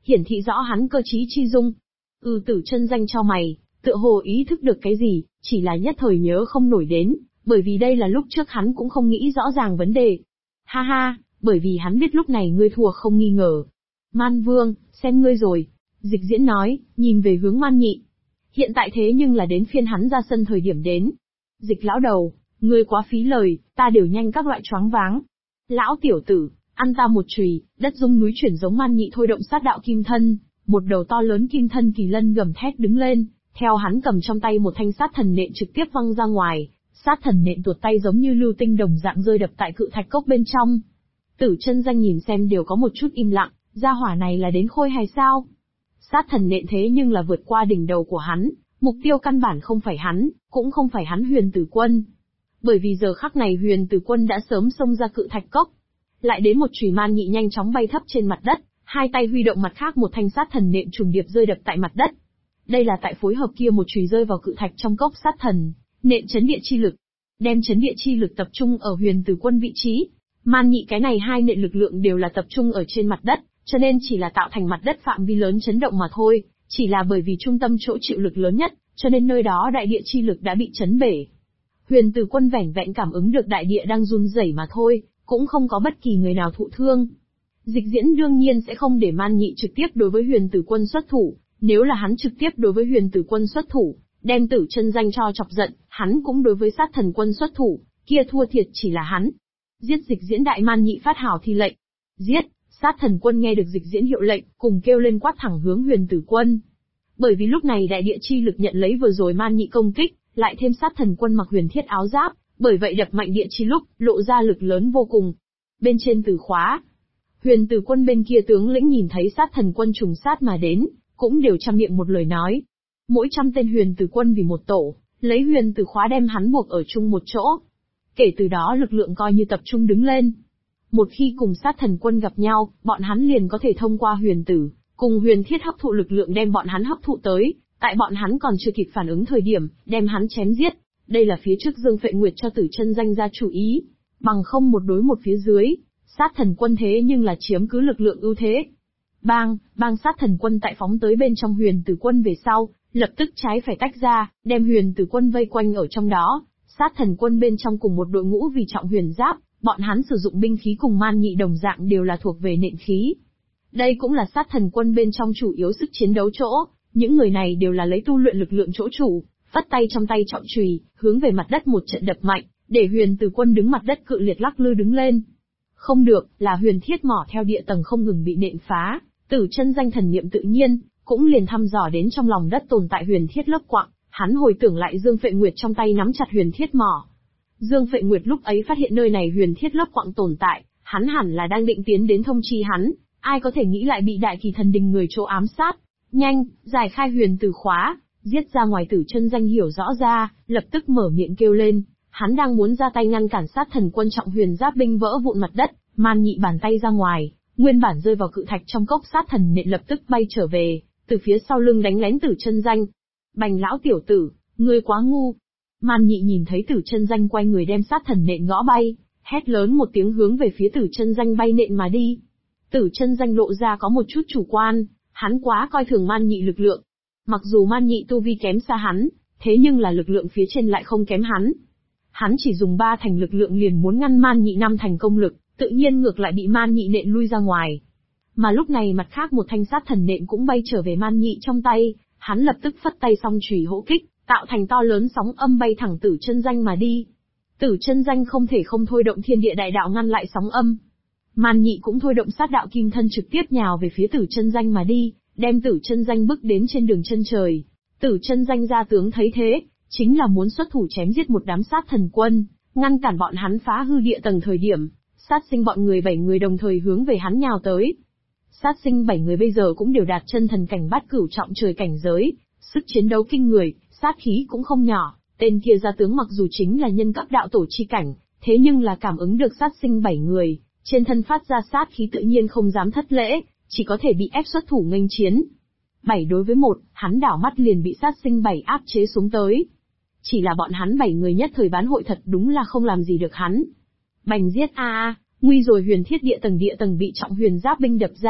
hiển thị rõ hắn cơ trí chi dung. Tử Chân Danh chau mày, tựa hồ ý thức được cái gì, chỉ là nhất thời nhớ không nổi đến, bởi vì đây là lúc trước hắn cũng không nghĩ rõ ràng vấn đề. Ha ha, bởi vì hắn biết lúc này ngươi thua không nghi ngờ. Man Vương, xem ngươi rồi. Dịch Diễn nói, nhìn về hướng Man Nhị. Hiện tại thế nhưng là đến phiên hắn ra sân thời điểm đến. Dịch lão đầu, ngươi quá phí lời, ta đều nhanh các loại choáng váng. Lão tiểu tử, ăn ta một chùy, đất rung núi chuyển giống Man Nhị thôi động sát đạo kim thân, một đầu to lớn kim thân kỳ lân gầm thét đứng lên, theo hắn cầm trong tay một thanh sát thần nện trực tiếp văng ra ngoài, sát thần nện tuột tay giống như lưu tinh đồng dạng rơi đập tại cự thạch cốc bên trong. Tử Chân Danh nhìn xem đều có một chút im lặng, gia hỏa này là đến khôi hài sao? Sát thần nện thế nhưng là vượt qua đỉnh đầu của hắn, mục tiêu căn bản không phải hắn, cũng không phải hắn Huyền Tử Quân. Bởi vì giờ khắc này Huyền Tử Quân đã sớm xông ra cự thạch cốc. Lại đến một chùy Man Nhị nhanh chóng bay thấp trên mặt đất, hai tay huy động mặt khác một thanh sát thần nện trùng điệp rơi đập tại mặt đất. Đây là tại phối hợp kia một chùy rơi vào cự thạch trong cốc sát thần, nện chấn địa chi lực. Đem chấn địa chi lực tập trung ở Huyền Tử Quân vị trí. Man Nhị cái này hai nện lực lượng đều là tập trung ở trên mặt đất, cho nên chỉ là tạo thành mặt đất phạm vi lớn chấn động mà thôi, chỉ là bởi vì trung tâm chỗ chịu lực lớn nhất, cho nên nơi đó đại địa chi lực đã bị chấn bể. Huyền Tử Quân vẻn vẹn cảm ứng được đại địa đang run rẩy mà thôi, cũng không có bất kỳ người nào thụ thương. Dịch Diễn đương nhiên sẽ không để Man Nhị trực tiếp đối với Huyền Tử Quân xuất thủ, nếu là hắn trực tiếp đối với Huyền Tử Quân xuất thủ, đem Tử Chân Danh cho chọc giận, hắn cũng đối với Sát Thần Quân xuất thủ, kia thua thiệt chỉ là hắn. Giết! Dịch Diễn đại Man Nhị phát hào thi lệnh. Giết! Sát Thần Quân nghe được Dịch Diễn hiệu lệnh, cùng kêu lên quát thẳng hướng Huyền Tử Quân. Bởi vì lúc này đại địa chi lực nhận lấy vừa rồi Man Nhị công kích, lại thêm Sát Thần Quân mặc huyền thiết áo giáp, bởi vậy đập mạnh địa chi lúc, lộ ra lực lớn vô cùng. Bên trên Tử Khóa, Huyền Tử Quân bên kia tướng lĩnh nhìn thấy Sát Thần Quân trùng sát mà đến, cũng đều trăm miệng một lời nói. Mỗi trăm tên Huyền Tử Quân vì một tổ, lấy Huyền Tử Khóa đem hắn buộc ở chung một chỗ. Kể từ đó lực lượng coi như tập trung đứng lên. Một khi cùng Sát Thần Quân gặp nhau, bọn hắn liền có thể thông qua huyền tử, cùng huyền thiết hấp thụ lực lượng đem bọn hắn hấp thụ tới, tại bọn hắn còn chưa kịp phản ứng thời điểm, đem hắn chém giết. Đây là phía trước Dương Phệ Nguyệt cho Tử Chân Danh ra chủ ý, bằng không một đối một phía dưới, Sát Thần Quân thế nhưng là chiếm cứ lực lượng ưu thế. Bang, bang Sát Thần Quân tại phóng tới bên trong Huyền Tử Quân về sau, lập tức trái phải tách ra, đem Huyền Tử Quân vây quanh ở trong đó. Sát Thần Quân bên trong cùng một đội ngũ vì trọng huyền giáp, bọn hắn sử dụng binh khí cùng Man Nhị đồng dạng đều là thuộc về nện khí. Đây cũng là Sát Thần Quân bên trong chủ yếu sức chiến đấu chỗ, những người này đều là lấy tu luyện lực lượng chỗ chủ, vắt tay trong tay trọng chùy, hướng về mặt đất một trận đập mạnh, để Huyền Tử Quân đứng mặt đất cự liệt lắc lư đứng lên. Không được, là huyền thiết mỏ theo địa tầng không ngừng bị nện phá, Tử Chân Danh thần niệm tự nhiên, cũng liền thăm dò đến trong lòng đất tồn tại huyền thiết lớp quặng, hắn hồi tưởng lại Dương Phệ Nguyệt trong tay nắm chặt huyền thiết mỏ. Dương Phệ Nguyệt lúc ấy phát hiện nơi này huyền thiết lớp quặng tồn tại, hắn hẳn là đang định tiến đến thông chi hắn, ai có thể nghĩ lại bị Đại Kỳ Thần Đình người chỗ ám sát. Nhanh, giải khai huyền tử khóa, giết ra ngoài. Tử Chân Danh hiểu rõ ra, lập tức mở miệng kêu lên, hắn đang muốn ra tay ngăn cản Sát Thần Quân trọng huyền giáp binh vỡ vụn mặt đất, Man Nhị bàn tay ra ngoài, nguyên bản rơi vào cự thạch trong cốc sát thần nện lập tức bay trở về, từ phía sau lưng đánh lén Tử Chân Danh. Bành lão tiểu tử, ngươi quá ngu. Man Nhị nhìn thấy Tử Chân Danh quay người đem sát thần nện gõ bay, hét lớn một tiếng hướng về phía Tử Chân Danh bay nện mà đi. Tử Chân Danh lộ ra có một chút chủ quan, hắn quá coi thường Man Nhị lực lượng. Mặc dù Man Nhị tu vi kém xa hắn, thế nhưng là lực lượng phía trên lại không kém hắn. Hắn chỉ dùng 3 thành lực lượng liền muốn ngăn Man Nhị 5 thành công lực, tự nhiên ngược lại bị Man Nhị nện lui ra ngoài. Mà lúc này mặt khác một thanh sát thần nện cũng bay trở về Man Nhị trong tay, hắn lập tức phất tay song chùy hỗ kích, tạo thành to lớn sóng âm bay thẳng Tử Chân Danh mà đi. Tử Chân Danh không thể không thôi động thiên địa đại đạo ngăn lại sóng âm. Man Nhị cũng thôi động sát đạo kim thân trực tiếp nhào về phía Tử Chân Danh mà đi, đem Tử Chân Danh bước đến trên đường chân trời. Tử Chân Danh ra tướng thấy thế, chính là muốn xuất thủ chém giết một đám sát thần quân, ngăn cản bọn hắn phá hư địa tầng thời điểm, sát sinh bọn người 7 người đồng thời hướng về hắn nhào tới. Sát sinh 7 người bây giờ cũng đều đạt chân thần cảnh bát cửu trọng trời cảnh giới, sức chiến đấu kinh người, sát khí cũng không nhỏ. Tên kia ra tướng mặc dù chính là nhân cấp đạo tổ chi cảnh, thế nhưng là cảm ứng được sát sinh 7 người, trên thân phát ra sát khí tự nhiên không dám thất lễ, chỉ có thể bị ép xuất thủ nghênh chiến. 7 đối với 1, hắn đảo mắt liền bị sát sinh 7 áp chế xuống tới. Chỉ là bọn hắn 7 người nhất thời bán hội thật đúng là không làm gì được hắn. Bành giết a, nguy rồi. Huyền thiết địa tầng bị trọng huyền giáp binh đập ra,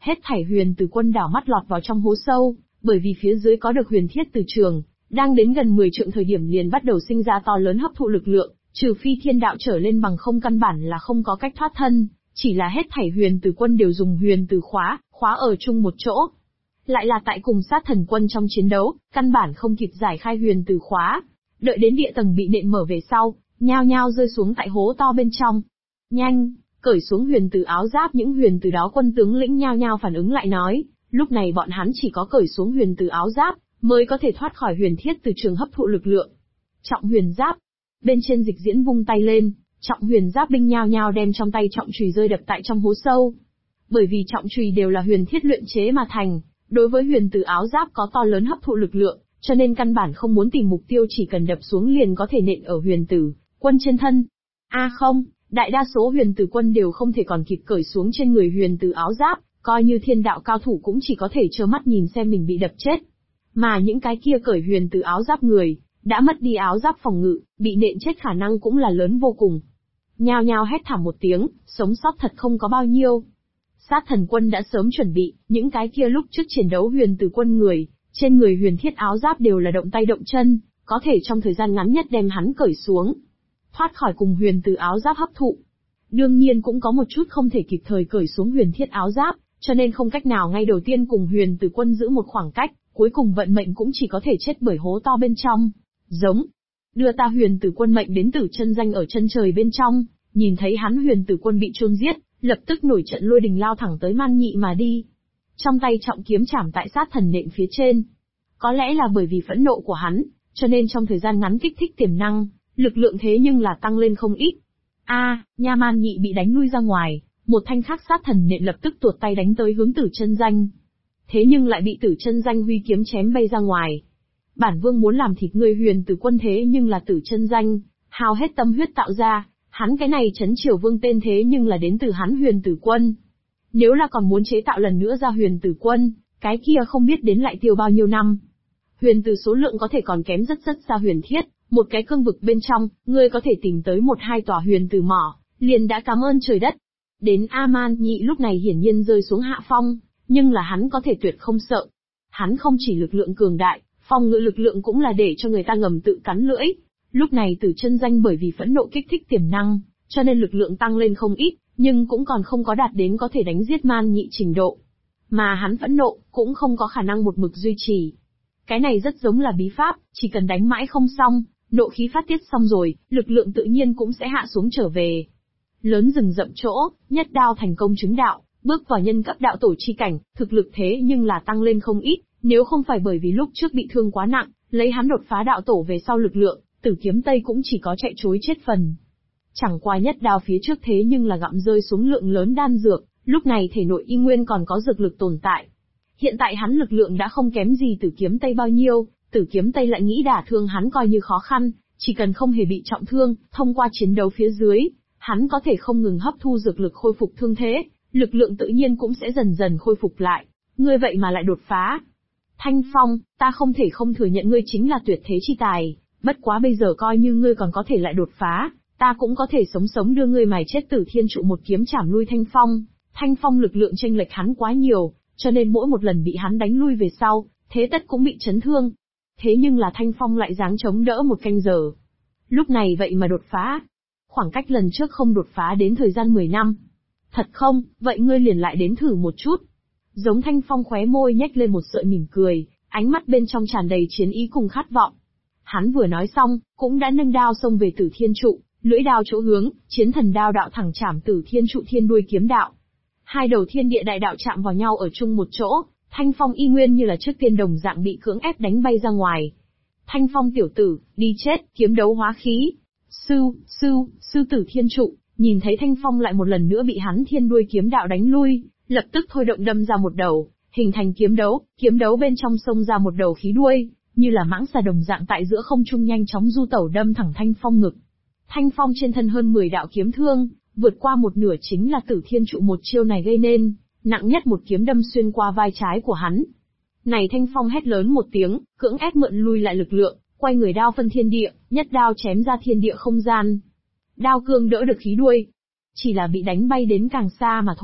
Hết thảy huyền từ quân đảo mắt lọt vào trong hố sâu, bởi vì phía dưới có được huyền thiết từ trường, đang đến gần 10 trượng thời điểm liền bắt đầu sinh ra to lớn hấp thụ lực lượng, trừ phi thiên đạo trở lên bằng không căn bản là không có cách thoát thân, chỉ là hết thảy huyền từ quân đều dùng huyền từ khóa ở chung một chỗ. Lại là tại cùng sát thần quân trong chiến đấu, căn bản không kịp giải khai huyền từ khóa, đợi đến địa tầng bị nện mở về sau, nhao nhao rơi xuống tại hố to bên trong. Nhanh, cởi xuống huyền từ áo giáp, những huyền từ đó quân tướng lĩnh nhao nhao phản ứng lại nói, lúc này bọn hắn chỉ có cởi xuống huyền từ áo giáp, mới có thể thoát khỏi huyền thiết từ trường hấp thụ lực lượng. Trọng huyền giáp. Bên trên Dịch Diễn vung tay lên, trọng huyền giáp binh nhao nhao đem trong tay trọng chùy rơi đập tại trong hố sâu. Bởi vì trọng chùy đều là huyền thiết luyện chế mà thành, đối với huyền từ áo giáp có to lớn hấp thụ lực lượng, cho nên căn bản không muốn tìm mục tiêu, chỉ cần đập xuống liền có thể nện ở huyền tử quân trên thân. Không, đại đa số huyền tử quân đều không thể còn kịp cởi xuống trên người huyền từ áo giáp, coi như thiên đạo cao thủ cũng chỉ có thể trơ mắt nhìn xem mình bị đập chết. Mà những cái kia cởi huyền từ áo giáp người, đã mất đi áo giáp phòng ngự, bị nện chết khả năng cũng là lớn vô cùng. Nhao nhao hét thảm một tiếng, sống sót thật không có bao nhiêu. Sát thần quân đã sớm chuẩn bị, những cái kia lúc trước chiến đấu huyền từ quân người, trên người huyền thiết áo giáp đều là động tay động chân, có thể trong thời gian ngắn nhất đem hắn cởi xuống, thoát khỏi cùng huyền từ áo giáp hấp thụ. Đương nhiên cũng có một chút không thể kịp thời cởi xuống huyền thiết áo giáp, cho nên không cách nào ngay đầu tiên cùng huyền từ quân giữ một khoảng cách, cuối cùng vận mệnh cũng chỉ có thể chết bởi hố to bên trong. Giống, đưa ta huyền tử quân mệnh đến Tử Chân Danh ở chân trời bên trong, nhìn thấy hắn huyền tử quân bị chôn giết, lập tức nổi trận lôi đình lao thẳng tới Man Nhị mà đi. Trong tay trọng kiếm chảm tại sát thần nện phía trên. Có lẽ là bởi vì phẫn nộ của hắn, cho nên trong thời gian ngắn kích thích tiềm năng, lực lượng thế nhưng là tăng lên không ít. Nha Man Nhị bị đánh lui ra ngoài, một thanh khác sát thần nện lập tức tuột tay đánh tới hướng Tử Chân Danh. Thế nhưng lại bị Tử Chân Danh huy kiếm chém bay ra ngoài. Bản vương muốn làm thịt ngươi huyền tử quân, thế nhưng là Tử Chân Danh hao hết tâm huyết tạo ra, hắn cái này Trấn Triều Vương tên thế nhưng là đến từ hắn huyền tử quân. Nếu là còn muốn chế tạo lần nữa ra huyền tử quân, cái kia không biết đến lại tiêu bao nhiêu năm. Huyền tử số lượng có thể còn kém rất xa huyền thiết, một cái cương vực bên trong, ngươi có thể tìm tới 1-2 tòa huyền tử mỏ, liền đã cảm ơn trời đất. Đến Man Nhị lúc này hiển nhiên rơi xuống hạ phong, nhưng là hắn có thể tuyệt không sợ. Hắn không chỉ lực lượng cường đại, phòng ngự lực lượng cũng là để cho người ta ngầm tự cắn lưỡi. Lúc này Tử Chân Danh bởi vì phẫn nộ kích thích tiềm năng, cho nên lực lượng tăng lên không ít, nhưng cũng còn không có đạt đến có thể đánh giết Man Nhị trình độ. Mà hắn phẫn nộ, cũng không có khả năng một mực duy trì. Cái này rất giống là bí pháp, chỉ cần đánh mãi không xong, nộ khí phát tiết xong rồi, lực lượng tự nhiên cũng sẽ hạ xuống trở về. Lớn rừng rậm chỗ, nhất đao thành công chứng đạo, bước vào nhân cấp đạo tổ chi cảnh, thực lực thế nhưng là tăng lên không ít, nếu không phải bởi vì lúc trước bị thương quá nặng, lấy hắn đột phá đạo tổ về sau lực lượng, Tử Kiếm Tây cũng chỉ có chạy trối chết phần. Chẳng qua nhất đao phía trước thế nhưng là gặm rơi xuống lượng lớn đan dược, lúc này thể nội y nguyên còn có dược lực tồn tại. Hiện tại hắn lực lượng đã không kém gì Tử Kiếm Tây bao nhiêu, Tử Kiếm Tây lại nghĩ đả thương hắn coi như khó khăn, chỉ cần không hề bị trọng thương, thông qua chiến đấu phía dưới, hắn có thể không ngừng hấp thu dược lực khôi phục thương thế, lực lượng tự nhiên cũng sẽ dần dần khôi phục lại. Ngươi vậy mà lại đột phá. Thanh Phong, ta không thể không thừa nhận ngươi chính là tuyệt thế chi tài, bất quá bây giờ coi như ngươi còn có thể lại đột phá, ta cũng có thể sống đưa ngươi mài chết Tử Thiên Trụ một kiếm chảm lui Thanh Phong. Thanh Phong lực lượng chênh lệch hắn quá nhiều, cho nên mỗi một lần bị hắn đánh lui về sau, thế tất cũng bị chấn thương. Thế nhưng là Thanh Phong lại dáng chống đỡ một canh giờ. Lúc này vậy mà đột phá. Khoảng cách lần trước không đột phá đến thời gian 10 năm. Thật không, vậy ngươi liền lại đến thử một chút. Giống Thanh Phong khóe môi nhếch lên một sợi mỉm cười, ánh mắt bên trong tràn đầy chiến ý cùng khát vọng. Hắn vừa nói xong, cũng đã nâng đao xông về Tử Thiên Trụ, lưỡi đao chỗ hướng, chiến thần đao đạo thẳng chảm Tử Thiên Trụ thiên đuôi kiếm đạo. Hai đầu thiên địa đại đạo chạm vào nhau ở chung một chỗ, Thanh Phong y nguyên như là trước tiên đồng dạng bị cưỡng ép đánh bay ra ngoài. Thanh Phong tiểu tử, đi chết, kiếm đấu hóa khí. Sư Tử Thiên Trụ, nhìn thấy Thanh Phong lại một lần nữa bị hắn thiên đuôi kiếm đạo đánh lui, lập tức thôi động đâm ra một đầu, hình thành kiếm đấu bên trong xông ra một đầu khí đuôi, như là mãng xà đồng dạng tại giữa không trung nhanh chóng du tẩu đâm thẳng Thanh Phong ngực. Thanh Phong trên thân hơn 10 đạo kiếm thương, vượt qua một nửa chính là Tử Thiên Trụ một chiêu này gây nên, nặng nhất một kiếm đâm xuyên qua vai trái của hắn. Này Thanh Phong hét lớn một tiếng, cưỡng ép mượn lui lại lực lượng, quay người đao phân thiên địa, nhất đao chém ra thiên địa không gian. Đao cương đỡ được khí đuôi, chỉ là bị đánh bay đến càng xa mà thôi,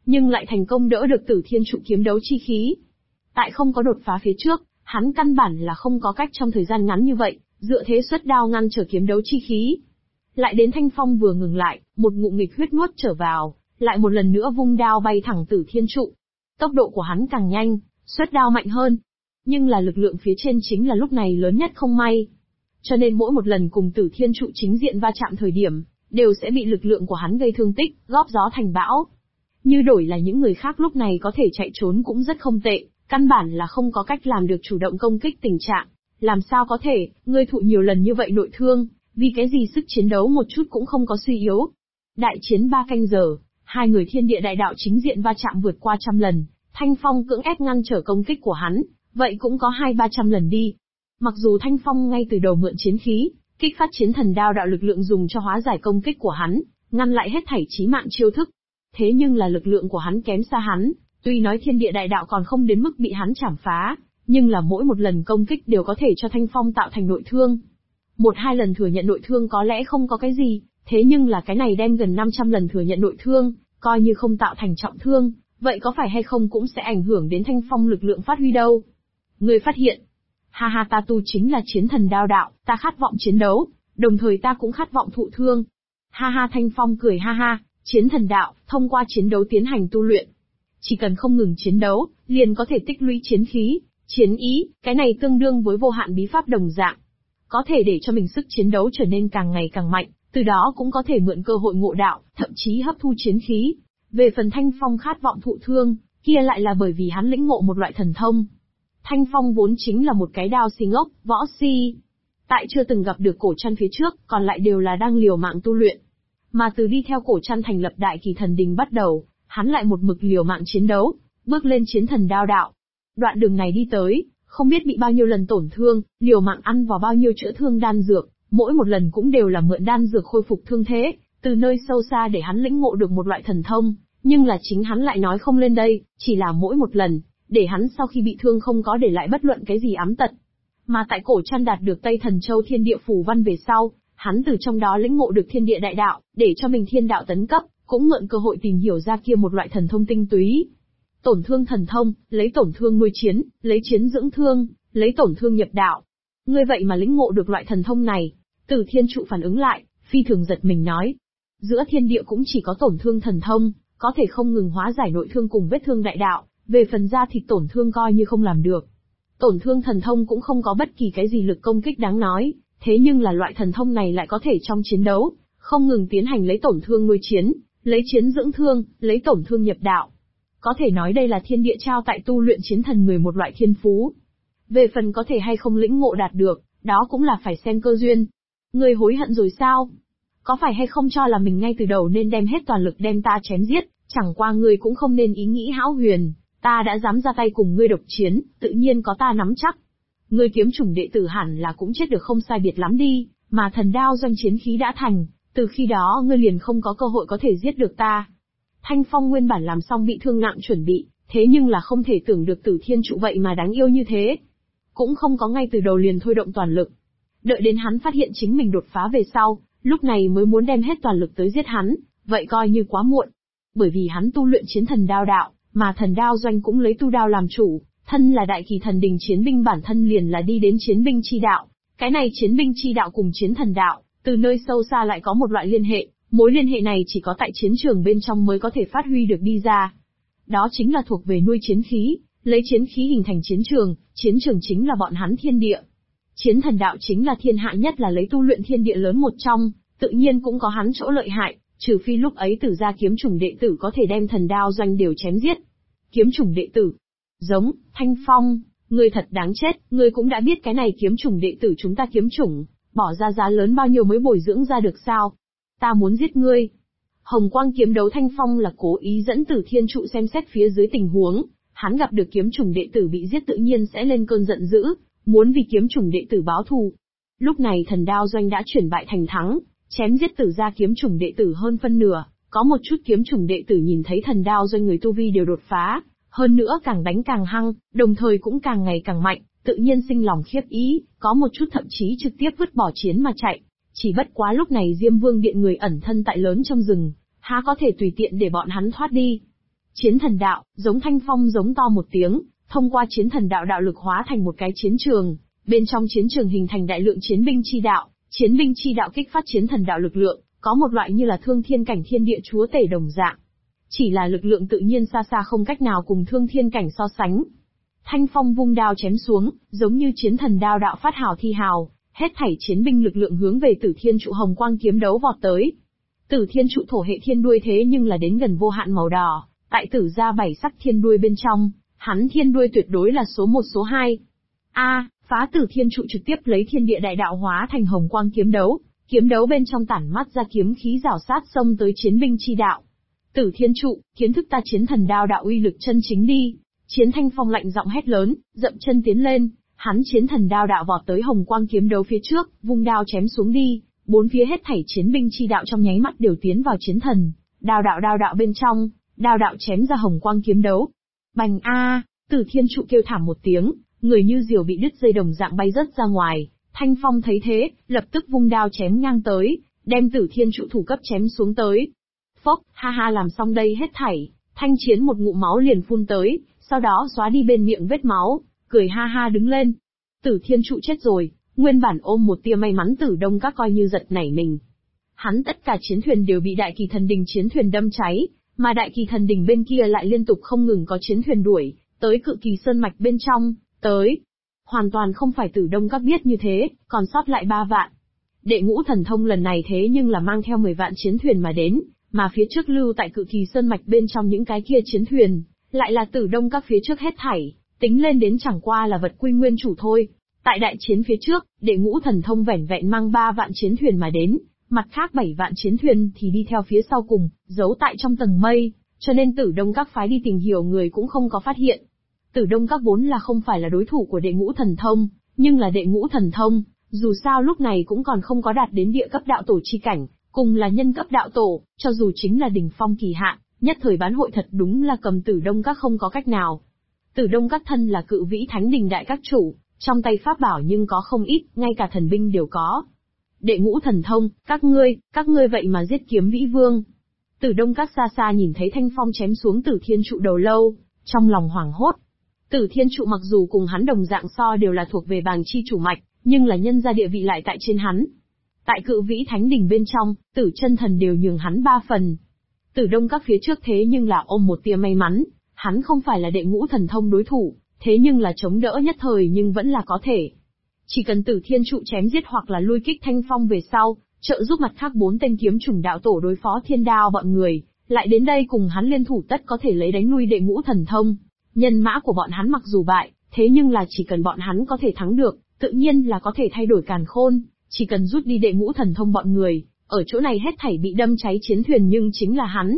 nhưng lại thành công đỡ được Tử Thiên trụ kiếm đấu chi khí. Tại không có đột phá phía trước, hắn căn bản là không có cách trong thời gian ngắn như vậy, dựa thế xuất đao ngăn trở kiếm đấu chi khí. Lại đến Thanh Phong vừa ngừng lại, một ngụm nghịch huyết nuốt trở vào, lại một lần nữa vung đao bay thẳng Tử Thiên trụ. Tốc độ của hắn càng nhanh, xuất đao mạnh hơn. Nhưng là lực lượng phía trên chính là lúc này lớn nhất không may. Cho nên mỗi một lần cùng Tử Thiên trụ chính diện va chạm thời điểm, đều sẽ bị lực lượng của hắn gây thương tích, góp gió thành bão. Như đổi là những người khác lúc này có thể chạy trốn cũng rất không tệ, căn bản là không có cách làm được chủ động công kích tình trạng. Làm sao có thể, ngươi thụ nhiều lần như vậy nội thương, vì cái gì sức chiến đấu một chút cũng không có suy yếu. Đại chiến 3 canh giờ, hai người thiên địa đại đạo chính diện va chạm vượt qua 100 lần, Thanh Phong cưỡng ép ngăn trở công kích của hắn, vậy cũng có 200-300 lần đi. Mặc dù Thanh Phong ngay từ đầu mượn chiến khí, kích phát chiến thần đao đạo lực lượng dùng cho hóa giải công kích của hắn, ngăn lại hết thảy chí mạng chiêu thức. Thế nhưng là lực lượng của hắn kém xa hắn, tuy nói thiên địa đại đạo còn không đến mức bị hắn chảm phá, nhưng là mỗi một lần công kích đều có thể cho Thanh Phong tạo thành nội thương. 1-2 lần thừa nhận nội thương có lẽ không có cái gì, thế nhưng là cái này đem gần 500 lần thừa nhận nội thương, coi như không tạo thành trọng thương, vậy có phải hay không cũng sẽ ảnh hưởng đến Thanh Phong lực lượng phát huy đâu. Ngươi phát hiện, ha ha, ta tu chính là chiến thần đao đạo, ta khát vọng chiến đấu, đồng thời ta cũng khát vọng thụ thương. Ha ha, Thanh Phong cười ha ha, chiến thần đạo, thông qua chiến đấu tiến hành tu luyện. Chỉ cần không ngừng chiến đấu, liền có thể tích lũy chiến khí, chiến ý, cái này tương đương với vô hạn bí pháp đồng dạng. Có thể để cho mình sức chiến đấu trở nên càng ngày càng mạnh, từ đó cũng có thể mượn cơ hội ngộ đạo, thậm chí hấp thu chiến khí. Về phần Thanh Phong khát vọng thụ thương, kia lại là bởi vì hắn lĩnh ngộ một loại thần thông. Thanh Phong vốn chính là một cái đao si ngốc, võ si. Tại chưa từng gặp được Cổ Trăn phía trước, còn lại đều là đang liều mạng tu luyện. Mà từ đi theo Cổ Trăn thành lập Đại Kỳ Thần Đình bắt đầu, hắn lại một mực liều mạng chiến đấu, bước lên chiến thần đao đạo. Đoạn đường này đi tới, không biết bị bao nhiêu lần tổn thương, liều mạng ăn vào bao nhiêu chữa thương đan dược, mỗi một lần cũng đều là mượn đan dược khôi phục thương thế, từ nơi sâu xa để hắn lĩnh ngộ được một loại thần thông, nhưng là chính hắn lại nói không lên đây, chỉ là mỗi một lần, để hắn sau khi bị thương không có để lại bất luận cái gì ám tật. Mà tại Cổ Trăn đạt được Tây Thần Châu Thiên Địa Phù Văn về sau, hắn từ trong đó lĩnh ngộ được thiên địa đại đạo, để cho mình thiên đạo tấn cấp, cũng mượn cơ hội tìm hiểu ra kia một loại thần thông tinh túy. Tổn thương thần thông, lấy tổn thương nuôi chiến, lấy chiến dưỡng thương, lấy tổn thương nhập đạo. Ngươi vậy mà lĩnh ngộ được loại thần thông này. Tử Thiên trụ phản ứng lại, phi thường giật mình nói. Giữa thiên địa cũng chỉ có tổn thương thần thông, có thể không ngừng hóa giải nội thương cùng vết thương đại đạo, về phần da thịt tổn thương coi như không làm được. Tổn thương thần thông cũng không có bất kỳ cái gì lực công kích đáng nói, thế nhưng là loại thần thông này lại có thể trong chiến đấu, không ngừng tiến hành lấy tổn thương nuôi chiến, lấy chiến dưỡng thương, lấy tổn thương nhập đạo. Có thể nói đây là thiên địa trao tại tu luyện chiến thần người một loại thiên phú. Về phần có thể hay không lĩnh ngộ đạt được, đó cũng là phải xem cơ duyên. Ngươi hối hận rồi sao? Có phải hay không cho là mình ngay từ đầu nên đem hết toàn lực đem ta chém giết, chẳng qua ngươi cũng không nên ý nghĩ hão huyền, ta đã dám ra tay cùng ngươi độc chiến, tự nhiên có ta nắm chắc. Ngươi kiếm chủng đệ tử hẳn là cũng chết được không sai biệt lắm đi, mà thần đao doanh chiến khí đã thành, từ khi đó ngươi liền không có cơ hội có thể giết được ta. Thanh Phong nguyên bản làm xong bị thương nặng chuẩn bị, thế nhưng là không thể tưởng được Tử Thiên trụ vậy mà đáng yêu như thế. Cũng không có ngay từ đầu liền thôi động toàn lực. Đợi đến hắn phát hiện chính mình đột phá về sau, lúc này mới muốn đem hết toàn lực tới giết hắn, vậy coi như quá muộn. Bởi vì hắn tu luyện chiến thần đao đạo, mà thần đao doanh cũng lấy tu đao làm chủ, thân là Đại Kỳ Thần Đình chiến binh bản thân liền là đi đến chiến binh chi đạo. Cái này chiến binh chi đạo cùng chiến thần đạo, từ nơi sâu xa lại có một loại liên hệ, mối liên hệ này chỉ có tại chiến trường bên trong mới có thể phát huy được đi ra. Đó chính là thuộc về nuôi chiến khí, lấy chiến khí hình thành chiến trường chính là bọn hắn thiên địa. Chiến thần đạo chính là thiên hạ nhất là lấy tu luyện thiên địa lớn một trong, tự nhiên cũng có hắn chỗ lợi hại, trừ phi lúc ấy Tử gia kiếm chủng đệ tử có thể đem thần đao doanh đều chém giết. Kiếm chủng đệ tử. Giống, Thanh Phong, ngươi thật đáng chết, ngươi cũng đã biết cái này kiếm chủng đệ tử chúng ta kiếm chủng, bỏ ra giá lớn bao nhiêu mới bồi dưỡng ra được sao? Ta muốn giết ngươi. Hồng Quang kiếm đấu Thanh Phong là cố ý dẫn Tử Thiên trụ xem xét phía dưới tình huống, hắn gặp được kiếm chủng đệ tử bị giết tự nhiên sẽ lên cơn giận dữ, muốn vì kiếm chủng đệ tử báo thù. Lúc này thần đao doanh đã chuyển bại thành thắng, chém giết Tử gia kiếm chủng đệ tử hơn phân nửa, có một chút kiếm chủng đệ tử nhìn thấy thần đao doanh người tu vi đều đột phá, hơn nữa càng đánh càng hăng, đồng thời cũng càng ngày càng mạnh, tự nhiên sinh lòng khiếp ý, có một chút thậm chí trực tiếp vứt bỏ chiến mà chạy. Chỉ bất quá lúc này Diêm Vương điện người ẩn thân tại lớn trong rừng, há có thể tùy tiện để bọn hắn thoát đi. Chiến thần đạo, giống Thanh Phong giống to một tiếng, thông qua chiến thần đạo đạo lực hóa thành một cái chiến trường, bên trong chiến trường hình thành đại lượng chiến binh chi đạo, chiến binh chi đạo kích phát chiến thần đạo lực lượng, có một loại như là thương thiên cảnh thiên địa chúa tể đồng dạng. Chỉ là lực lượng tự nhiên xa xa không cách nào cùng thương thiên cảnh so sánh. Thanh Phong vung đao chém xuống, giống như chiến thần đao đạo phát hào thi hào, hết thảy chiến binh lực lượng hướng về Tử Thiên trụ hồng quang kiếm đấu vọt tới. Tử Thiên trụ thổ hệ thiên đuôi thế nhưng là đến gần vô hạn màu đỏ, tại Tử gia 7 sắc thiên đuôi bên trong, hắn thiên đuôi tuyệt đối là số 1 số 2. Phá Tử Thiên trụ trực tiếp lấy thiên địa đại đạo hóa thành hồng quang kiếm đấu bên trong tản mắt ra kiếm khí rảo sát xông tới chiến binh chi đạo. Tử Thiên trụ, kiến thức ta chiến thần đao đạo uy lực chân chính đi. Chiến Thanh Phong lạnh giọng hét lớn, dậm chân tiến lên, hắn chiến thần đao đạo vọt tới hồng quang kiếm đấu phía trước, vung đao chém xuống đi, bốn phía hết thảy chiến binh chi đạo trong nháy mắt đều tiến vào chiến thần đao đạo bên trong, đao đạo chém ra hồng quang kiếm đấu. Bành Tử Thiên trụ kêu thảm một tiếng, người như diều bị đứt dây đồng dạng bay rớt ra ngoài. Thanh Phong thấy thế, lập tức vung đao chém ngang tới, đem Tử Thiên trụ thủ cấp chém xuống tới. Phốc, làm xong đây hết thảy, Thanh Chiến một ngụm máu liền phun tới, sau đó xóa đi bên miệng vết máu, cười đứng lên. Tử Thiên trụ chết rồi, nguyên bản ôm một tia may mắn Tử Đông Các coi như giật nảy mình. Hắn tất cả chiến thuyền đều bị Đại Kỳ Thần Đình chiến thuyền đâm cháy, mà Đại Kỳ Thần Đình bên kia lại liên tục không ngừng có chiến thuyền đuổi tới Cự Kỳ Sơn mạch bên trong, tới. Hoàn toàn không phải Tử Đông Các biết như thế, còn sót lại 3 vạn. Đệ Ngũ Thần Thông lần này thế nhưng là mang theo 10 vạn chiến thuyền mà đến, mà phía trước lưu tại Cự Kỳ Sơn mạch bên trong những cái kia chiến thuyền, lại là Tử Đông Các phía trước hết thảy, tính lên đến chẳng qua là vật quy nguyên chủ thôi. Tại đại chiến phía trước, Đệ Ngũ Thần Thông vẻn vẹn mang 3 vạn chiến thuyền mà đến, mặt khác 7 vạn chiến thuyền thì đi theo phía sau cùng, giấu tại trong tầng mây, cho nên Tử Đông Các phái đi tìm hiểu người cũng không có phát hiện. Tử Đông Các vốn là không phải là đối thủ của Đệ Ngũ Thần Thông, nhưng là Đệ Ngũ Thần Thông, dù sao lúc này cũng còn không có đạt đến địa cấp đạo tổ chi cảnh, cùng là nhân cấp đạo tổ, cho dù chính là đỉnh phong kỳ hạn, nhất thời bán hội thật đúng là cầm Tử Đông Các không có cách nào. Tử Đông Các thân là Cự Vĩ Thánh Đình đại các chủ, trong tay pháp bảo nhưng có không ít, ngay cả thần binh đều có. Đệ Ngũ Thần Thông, các ngươi vậy mà giết Kiếm Vĩ Vương. Tử Đông Các xa xa nhìn thấy Thanh Phong chém xuống Tử Thiên trụ đầu lâu, trong lòng hoảng hốt. Tử Thiên trụ mặc dù cùng hắn đồng dạng so đều là thuộc về bàng chi chủ mạch, nhưng là nhân gia địa vị lại tại trên hắn. Tại Cự Vĩ Thánh Đình bên trong, Tử Chân Thần đều nhường hắn 3 phần. Tử Đông Các phía trước thế nhưng là ôm một tia may mắn, hắn không phải là Đệ Ngũ Thần Thông đối thủ, thế nhưng là chống đỡ nhất thời nhưng vẫn là có thể. Chỉ cần Tử Thiên trụ chém giết hoặc là lui kích Thanh Phong về sau, trợ giúp mặt khác 4 tên kiếm chủng đạo tổ đối phó Thiên Đao bọn người, lại đến đây cùng hắn liên thủ tất có thể lấy đánh lui Đệ Ngũ Thần Thông. Nhân mã của bọn hắn mặc dù bại, thế nhưng là chỉ cần bọn hắn có thể thắng được, tự nhiên là có thể thay đổi càn khôn, chỉ cần rút đi Đệ Ngũ Thần Thông bọn người, ở chỗ này hết thảy bị đâm cháy chiến thuyền nhưng chính là hắn.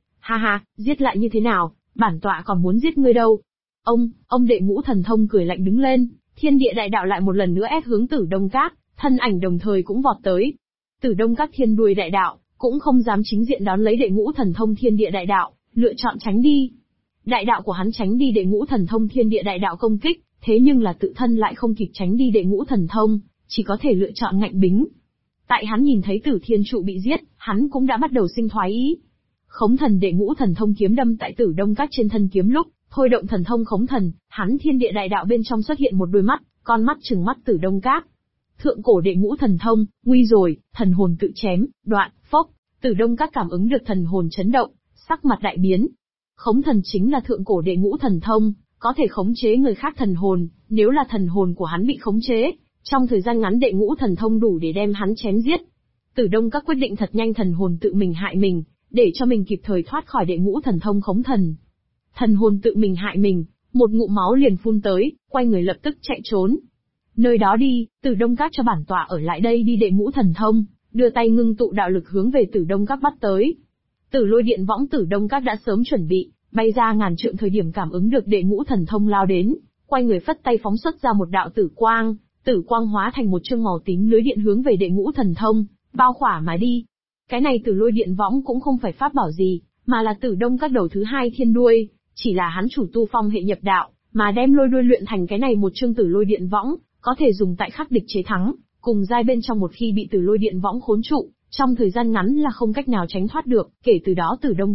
Giết lại như thế nào, bản tọa còn muốn giết ngươi đâu. Ông Đệ Ngũ Thần Thông cười lạnh đứng lên, thiên địa đại đạo lại một lần nữa ép hướng Tử Đông Các, thân ảnh đồng thời cũng vọt tới. Tử Đông Các thiên đuôi đại đạo, cũng không dám chính diện đón lấy Đệ Ngũ Thần Thông thiên địa đại đạo, lựa chọn tránh đi. Đại đạo của hắn tránh đi Đệ Ngũ Thần Thông thiên địa đại đạo công kích, thế nhưng là tự thân lại không kịp tránh đi Đệ Ngũ Thần Thông, chỉ có thể lựa chọn ngạnh bính. Tại hắn nhìn thấy Tử Thiên trụ bị giết, hắn cũng đã bắt đầu sinh thoái ý. Khống thần Đệ Ngũ Thần Thông kiếm đâm tại Tử Đông Các trên thân kiếm lúc, thôi động thần thông khống thần, hắn thiên địa đại đạo bên trong xuất hiện một đôi mắt, con mắt trừng mắt Tử Đông Các. Thượng cổ Đệ Ngũ Thần Thông, nguy rồi, thần hồn tự chém, đoạn, phốc, Tử Đông Các cảm ứng được thần hồn chấn động, sắc mặt đại biến. Khống thần chính là thượng cổ Đệ Ngũ Thần Thông, có thể khống chế người khác thần hồn, nếu là thần hồn của hắn bị khống chế, trong thời gian ngắn Đệ Ngũ Thần Thông đủ để đem hắn chém giết. Tử Đông Các quyết định thật nhanh thần hồn tự mình hại mình, để cho mình kịp thời thoát khỏi Đệ Ngũ Thần Thông khống thần. Thần hồn tự mình hại mình, một ngụm máu liền phun tới, quay người lập tức chạy trốn. Nơi đó đi, Tử Đông Các cho bản tọa ở lại đây đi. Đệ Ngũ Thần Thông, đưa tay ngưng tụ đạo lực hướng về Tử Đông Các bắt tới. Tử Lôi Điện Võng Tử Đông Các đã sớm chuẩn bị, bay ra ngàn trượng thời điểm cảm ứng được Đệ Ngũ Thần Thông lao đến, quay người phất tay phóng xuất ra một đạo tử quang hóa thành một chương màu tím lưới điện hướng về Đệ Ngũ Thần Thông, bao khỏa mà đi. Cái này Tử Lôi Điện Võng cũng không phải pháp bảo gì, mà là Tử Đông Các đầu thứ 2 thiên đuôi, chỉ là hắn chủ tu phong hệ nhập đạo, mà đem lôi đuôi luyện thành cái này một chương Tử Lôi Điện Võng, có thể dùng tại khắc địch chế thắng, cùng giai bên trong một khi bị Tử Lôi Điện Võng khốn trụ, trong thời gian ngắn là không cách nào tránh thoát được, kể từ đó Tử Đông Các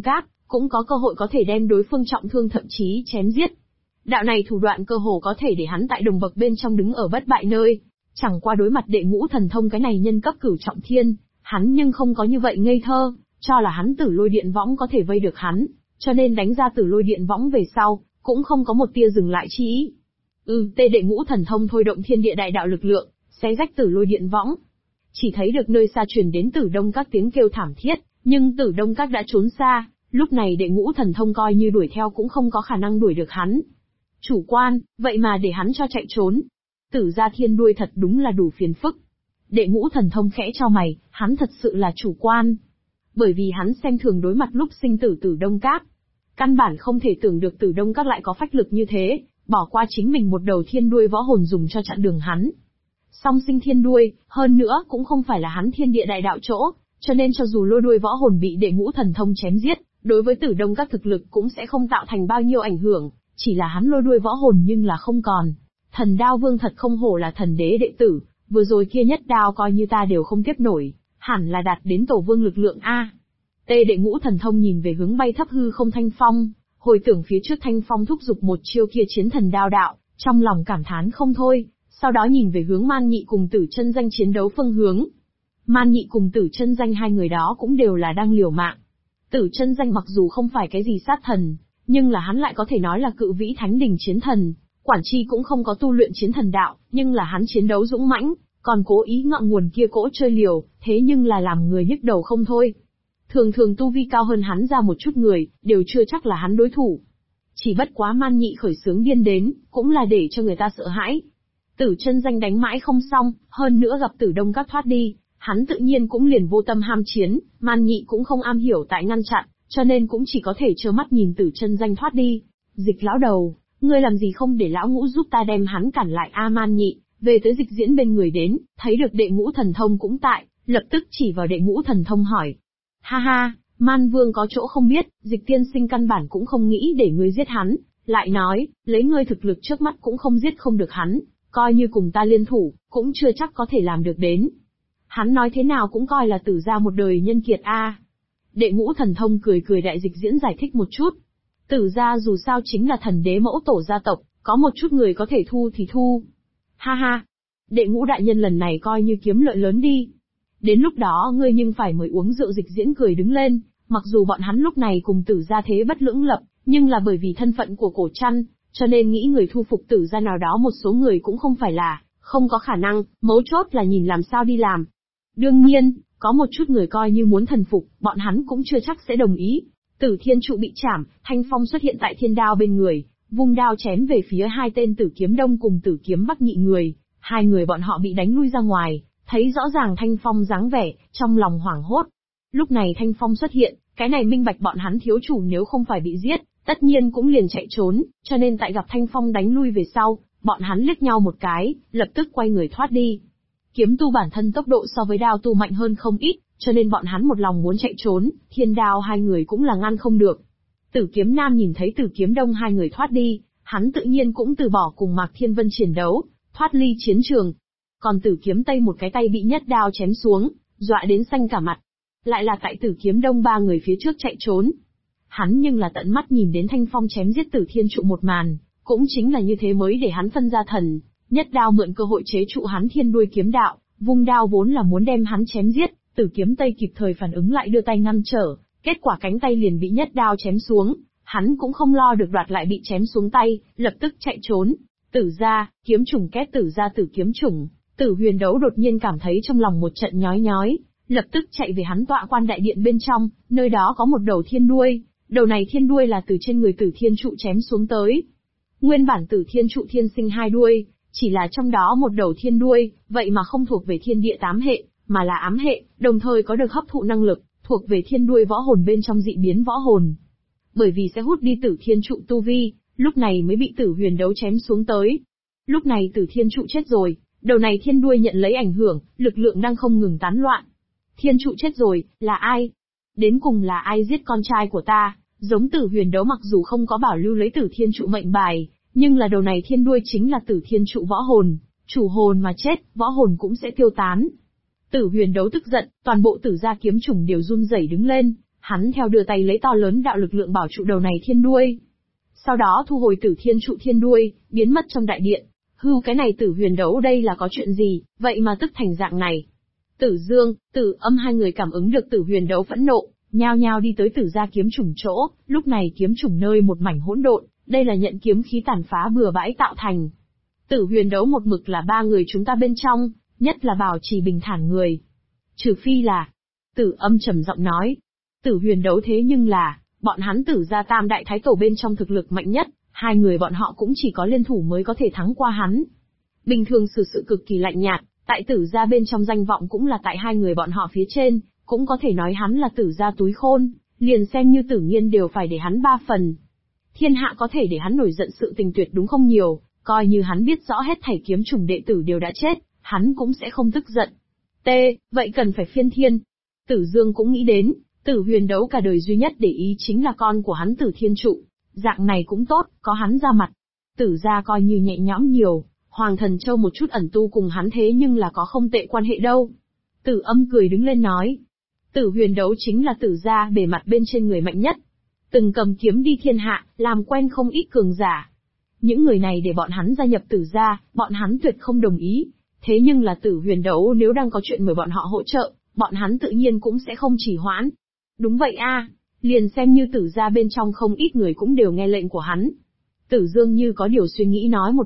cũng có cơ hội có thể đem đối phương trọng thương thậm chí chém giết. Đạo này thủ đoạn cơ hồ có thể để hắn tại đồng bậc bên trong đứng ở bất bại nơi. Chẳng qua đối mặt đệ ngũ thần thông cái này nhân cấp cửu trọng thiên, hắn nhưng không có như vậy ngây thơ, cho là hắn tử lôi điện võng có thể vây được hắn, cho nên đánh ra tử lôi điện võng về sau, cũng không có một tia dừng lại chi ý. Đệ ngũ thần thông thôi động thiên địa đại đạo lực lượng, xé rách tử lôi điện võng. Chỉ thấy được nơi xa truyền đến Tử Đông Các tiếng kêu thảm thiết, nhưng Tử Đông Các đã trốn xa, lúc này đệ ngũ thần thông coi như đuổi theo cũng không có khả năng đuổi được hắn. Chủ quan, vậy mà để hắn cho chạy trốn. Tử gia thiên đuôi thật đúng là đủ phiền phức. Đệ ngũ thần thông khẽ cho mày, hắn thật sự là chủ quan. Bởi vì hắn xem thường đối mặt lúc sinh tử Tử Đông Các. Căn bản không thể tưởng được Tử Đông Các lại có phách lực như thế, bỏ qua chính mình một đầu thiên đuôi võ hồn dùng cho chặn đường hắn. Song sinh thiên đuôi, hơn nữa cũng không phải là hắn thiên địa đại đạo chỗ, cho nên cho dù lôi đuôi võ hồn bị đệ ngũ thần thông chém giết, đối với Tử Đông Các thực lực cũng sẽ không tạo thành bao nhiêu ảnh hưởng, chỉ là hắn lôi đuôi võ hồn nhưng là không còn. Thần đao vương thật không hổ là thần đế đệ tử, vừa rồi kia nhất đao coi như ta đều không tiếp nổi, hẳn là đạt đến tổ vương lực lượng a. Đệ ngũ thần thông nhìn về hướng bay thấp hư không Thanh Phong, hồi tưởng phía trước Thanh Phong thúc giục một chiêu kia chiến thần đao đạo, trong lòng cảm thán không thôi, sau đó nhìn về hướng Man Nhị cùng Tử Chân Danh chiến đấu phương hướng. Man Nhị cùng Tử Chân Danh hai người đó cũng đều là đang liều mạng. Tử Chân Danh mặc dù không phải cái gì sát thần, nhưng là hắn lại có thể nói là cự vĩ thánh đỉnh chiến thần, Quản Chi cũng không có tu luyện chiến thần đạo, nhưng là hắn chiến đấu dũng mãnh, còn cố ý ngậm nguồn kia cỗ chơi liều, thế nhưng là làm người nhức đầu không thôi. Thường thường tu vi cao hơn hắn ra một chút người, đều chưa chắc là hắn đối thủ. Chỉ bất quá Man Nhị khởi sướng điên đến, cũng là để cho người ta sợ hãi. Tử Chân Danh đánh mãi không xong, hơn nữa gặp Tử Đông Các thoát đi, hắn tự nhiên cũng liền vô tâm ham chiến, Man Nhị cũng không am hiểu tại ngăn chặn, cho nên cũng chỉ có thể trơ mắt nhìn Tử Chân Danh thoát đi. Dịch lão đầu, ngươi làm gì không để lão ngũ giúp ta đem hắn cản lại a? Man Nhị về tới Dịch Diễn bên người đến, thấy được đệ ngũ thần thông cũng tại, lập tức chỉ vào đệ ngũ thần thông hỏi. Ha ha, Man Vương có chỗ không biết, Dịch tiên sinh căn bản cũng không nghĩ để ngươi giết hắn, lại nói, lấy ngươi thực lực trước mắt cũng không giết không được hắn, coi như cùng ta liên thủ, cũng chưa chắc có thể làm được đến. Hắn nói thế nào cũng coi là Tử gia một đời nhân kiệt a. Đệ ngũ thần thông cười cười đại Dịch Diễn giải thích một chút. Tử gia dù sao chính là thần đế mẫu tổ gia tộc, có một chút người có thể thu thì thu. Ha ha, đệ ngũ đại nhân lần này coi như kiếm lợi lớn đi. Đến lúc đó ngươi nhưng phải mời uống rượu. Dịch Diễn cười đứng lên, mặc dù bọn hắn lúc này cùng Tử gia thế bất lưỡng lập, nhưng là bởi vì thân phận của Cổ Trăn, cho nên nghĩ người thu phục Tử gia nào đó một số người cũng không phải là không có khả năng, mấu chốt là nhìn làm sao đi làm. Đương nhiên, có một chút người coi như muốn thần phục, bọn hắn cũng chưa chắc sẽ đồng ý. Tử Thiên Trụ bị chảm, Thanh Phong xuất hiện tại thiên đao bên người, vung đao chém về phía hai tên Tử Kiếm Đông cùng Tử Kiếm Bắc nhị người, hai người bọn họ bị đánh lui ra ngoài, thấy rõ ràng Thanh Phong dáng vẻ, trong lòng hoảng hốt. Lúc này Thanh Phong xuất hiện, cái này minh bạch bọn hắn thiếu chủ nếu không phải bị giết, tất nhiên cũng liền chạy trốn, cho nên tại gặp Thanh Phong đánh lui về sau, bọn hắn liếc nhau một cái, lập tức quay người thoát đi. Kiếm tu bản thân tốc độ so với đao tu mạnh hơn không ít, cho nên bọn hắn một lòng muốn chạy trốn, thiên đao hai người cũng là ngăn không được. Tử Kiếm Nam nhìn thấy Tử Kiếm Đông hai người thoát đi, hắn tự nhiên cũng từ bỏ cùng Mạc Thiên Vân chiến đấu, thoát ly chiến trường. Còn Tử Kiếm Tây một cái tay bị nhất đao chém xuống, dọa đến xanh cả mặt. Lại là tại Tử Kiếm Đông ba người phía trước chạy trốn. Hắn nhưng là tận mắt nhìn đến Thanh Phong chém giết Tử Thiên Trụ một màn, cũng chính là như thế mới để hắn phân ra thần, nhất đao mượn cơ hội chế trụ hắn thiên đuôi kiếm đạo, vung đao vốn là muốn đem hắn chém giết, Tử Kiếm Tây kịp thời phản ứng lại đưa tay ngăn trở, kết quả cánh tay liền bị nhất đao chém xuống, hắn cũng không lo được đoạt lại bị chém xuống tay, lập tức chạy trốn. Tử gia, kiếm chủng kết Tử gia Tử kiếm chủng, Tử Huyền Đấu đột nhiên cảm thấy trong lòng một trận nhói nhói, lập tức chạy về hắn tọa quan đại điện bên trong, nơi đó có một đầu thiên đuôi, đầu này thiên đuôi là từ trên người Tử Thiên Trụ chém xuống tới. Nguyên bản Tử Thiên Trụ thiên sinh hai đuôi, chỉ là trong đó một đầu thiên đuôi, vậy mà không thuộc về thiên địa tám hệ, mà là ám hệ, đồng thời có được hấp thụ năng lực, thuộc về thiên đuôi võ hồn bên trong dị biến võ hồn. Bởi vì sẽ hút đi Tử Thiên Trụ tu vi, lúc này mới bị Tử Huyền Đấu chém xuống tới. Lúc này Tử Thiên Trụ chết rồi, đầu này thiên đuôi nhận lấy ảnh hưởng, lực lượng đang không ngừng tán loạn. Thiên Trụ chết rồi, là ai? Đến cùng là ai giết con trai của ta? Giống Tử Huyền Đấu mặc dù không có bảo lưu lấy Tử Thiên Trụ mệnh bài, nhưng là đầu này thiên đuôi chính là Tử Thiên Trụ võ hồn, chủ hồn mà chết, võ hồn cũng sẽ tiêu tán. Tử Huyền Đấu tức giận, toàn bộ Tử gia kiếm chủng đều run rẩy đứng lên, Hắn theo đưa tay lấy to lớn đạo lực lượng bảo trụ đầu này thiên đuôi. Sau đó thu hồi Tử Thiên trụ thiên đuôi, biến mất trong đại điện. Hưu, cái này Tử Huyền đấu đây là có chuyện gì, vậy mà tức thành dạng này. Tử Dương, Tử Âm hai người cảm ứng được Tử Huyền đấu phẫn nộ, nhao nhao đi tới Tử gia kiếm trùng chỗ, lúc này kiếm trùng nơi một mảnh hỗn độn, đây là nhận kiếm khí tàn phá bừa bãi tạo thành. Tử Huyền đấu một mực là ba người chúng ta bên trong, nhất là bảo trì bình thản người. Trừ phi là, Tử Âm trầm giọng nói, Tử Huyền đấu thế nhưng là, bọn hắn Tử gia tam đại thái tổ bên trong thực lực mạnh nhất, hai người bọn họ cũng chỉ có liên thủ mới có thể thắng qua hắn. Bình thường xử sự cực kỳ lạnh nhạt, tại Tử gia bên trong danh vọng cũng là tại hai người bọn họ phía trên, cũng có thể nói hắn là Tử gia túi khôn, liền xem như Tử Nghiên đều phải để hắn 3 phần. Thiên hạ có thể để hắn nổi giận sự tình tuyệt đúng không nhiều, coi như hắn biết rõ hết thảy kiếm trùng đệ tử đều đã chết, hắn cũng sẽ không tức giận. Vậy cần phải phiên thiên. Tử Dương cũng nghĩ đến, Tử Huyền đấu cả đời duy nhất để ý chính là con của hắn Tử Thiên trụ, dạng này cũng tốt, có hắn ra mặt. Tử gia coi như nhẹ nhõm nhiều, Hoàng Thần Châu một chút ẩn tu cùng hắn thế nhưng là có không tệ quan hệ đâu. Tử Âm cười đứng lên nói, Tử Huyền đấu chính là Tử gia bề mặt bên trên người mạnh nhất. Từng cầm kiếm đi thiên hạ, làm quen không ít cường giả. Những người này để bọn hắn gia nhập Tử gia, bọn hắn tuyệt không đồng ý. Thế nhưng là Tử Huyền đấu nếu đang có chuyện mời bọn họ hỗ trợ, bọn hắn tự nhiên cũng sẽ không trì hoãn. Đúng vậy a, liền xem như Tử gia bên trong không ít người cũng đều nghe lệnh của hắn. Tử Dương như có điều suy nghĩ nói một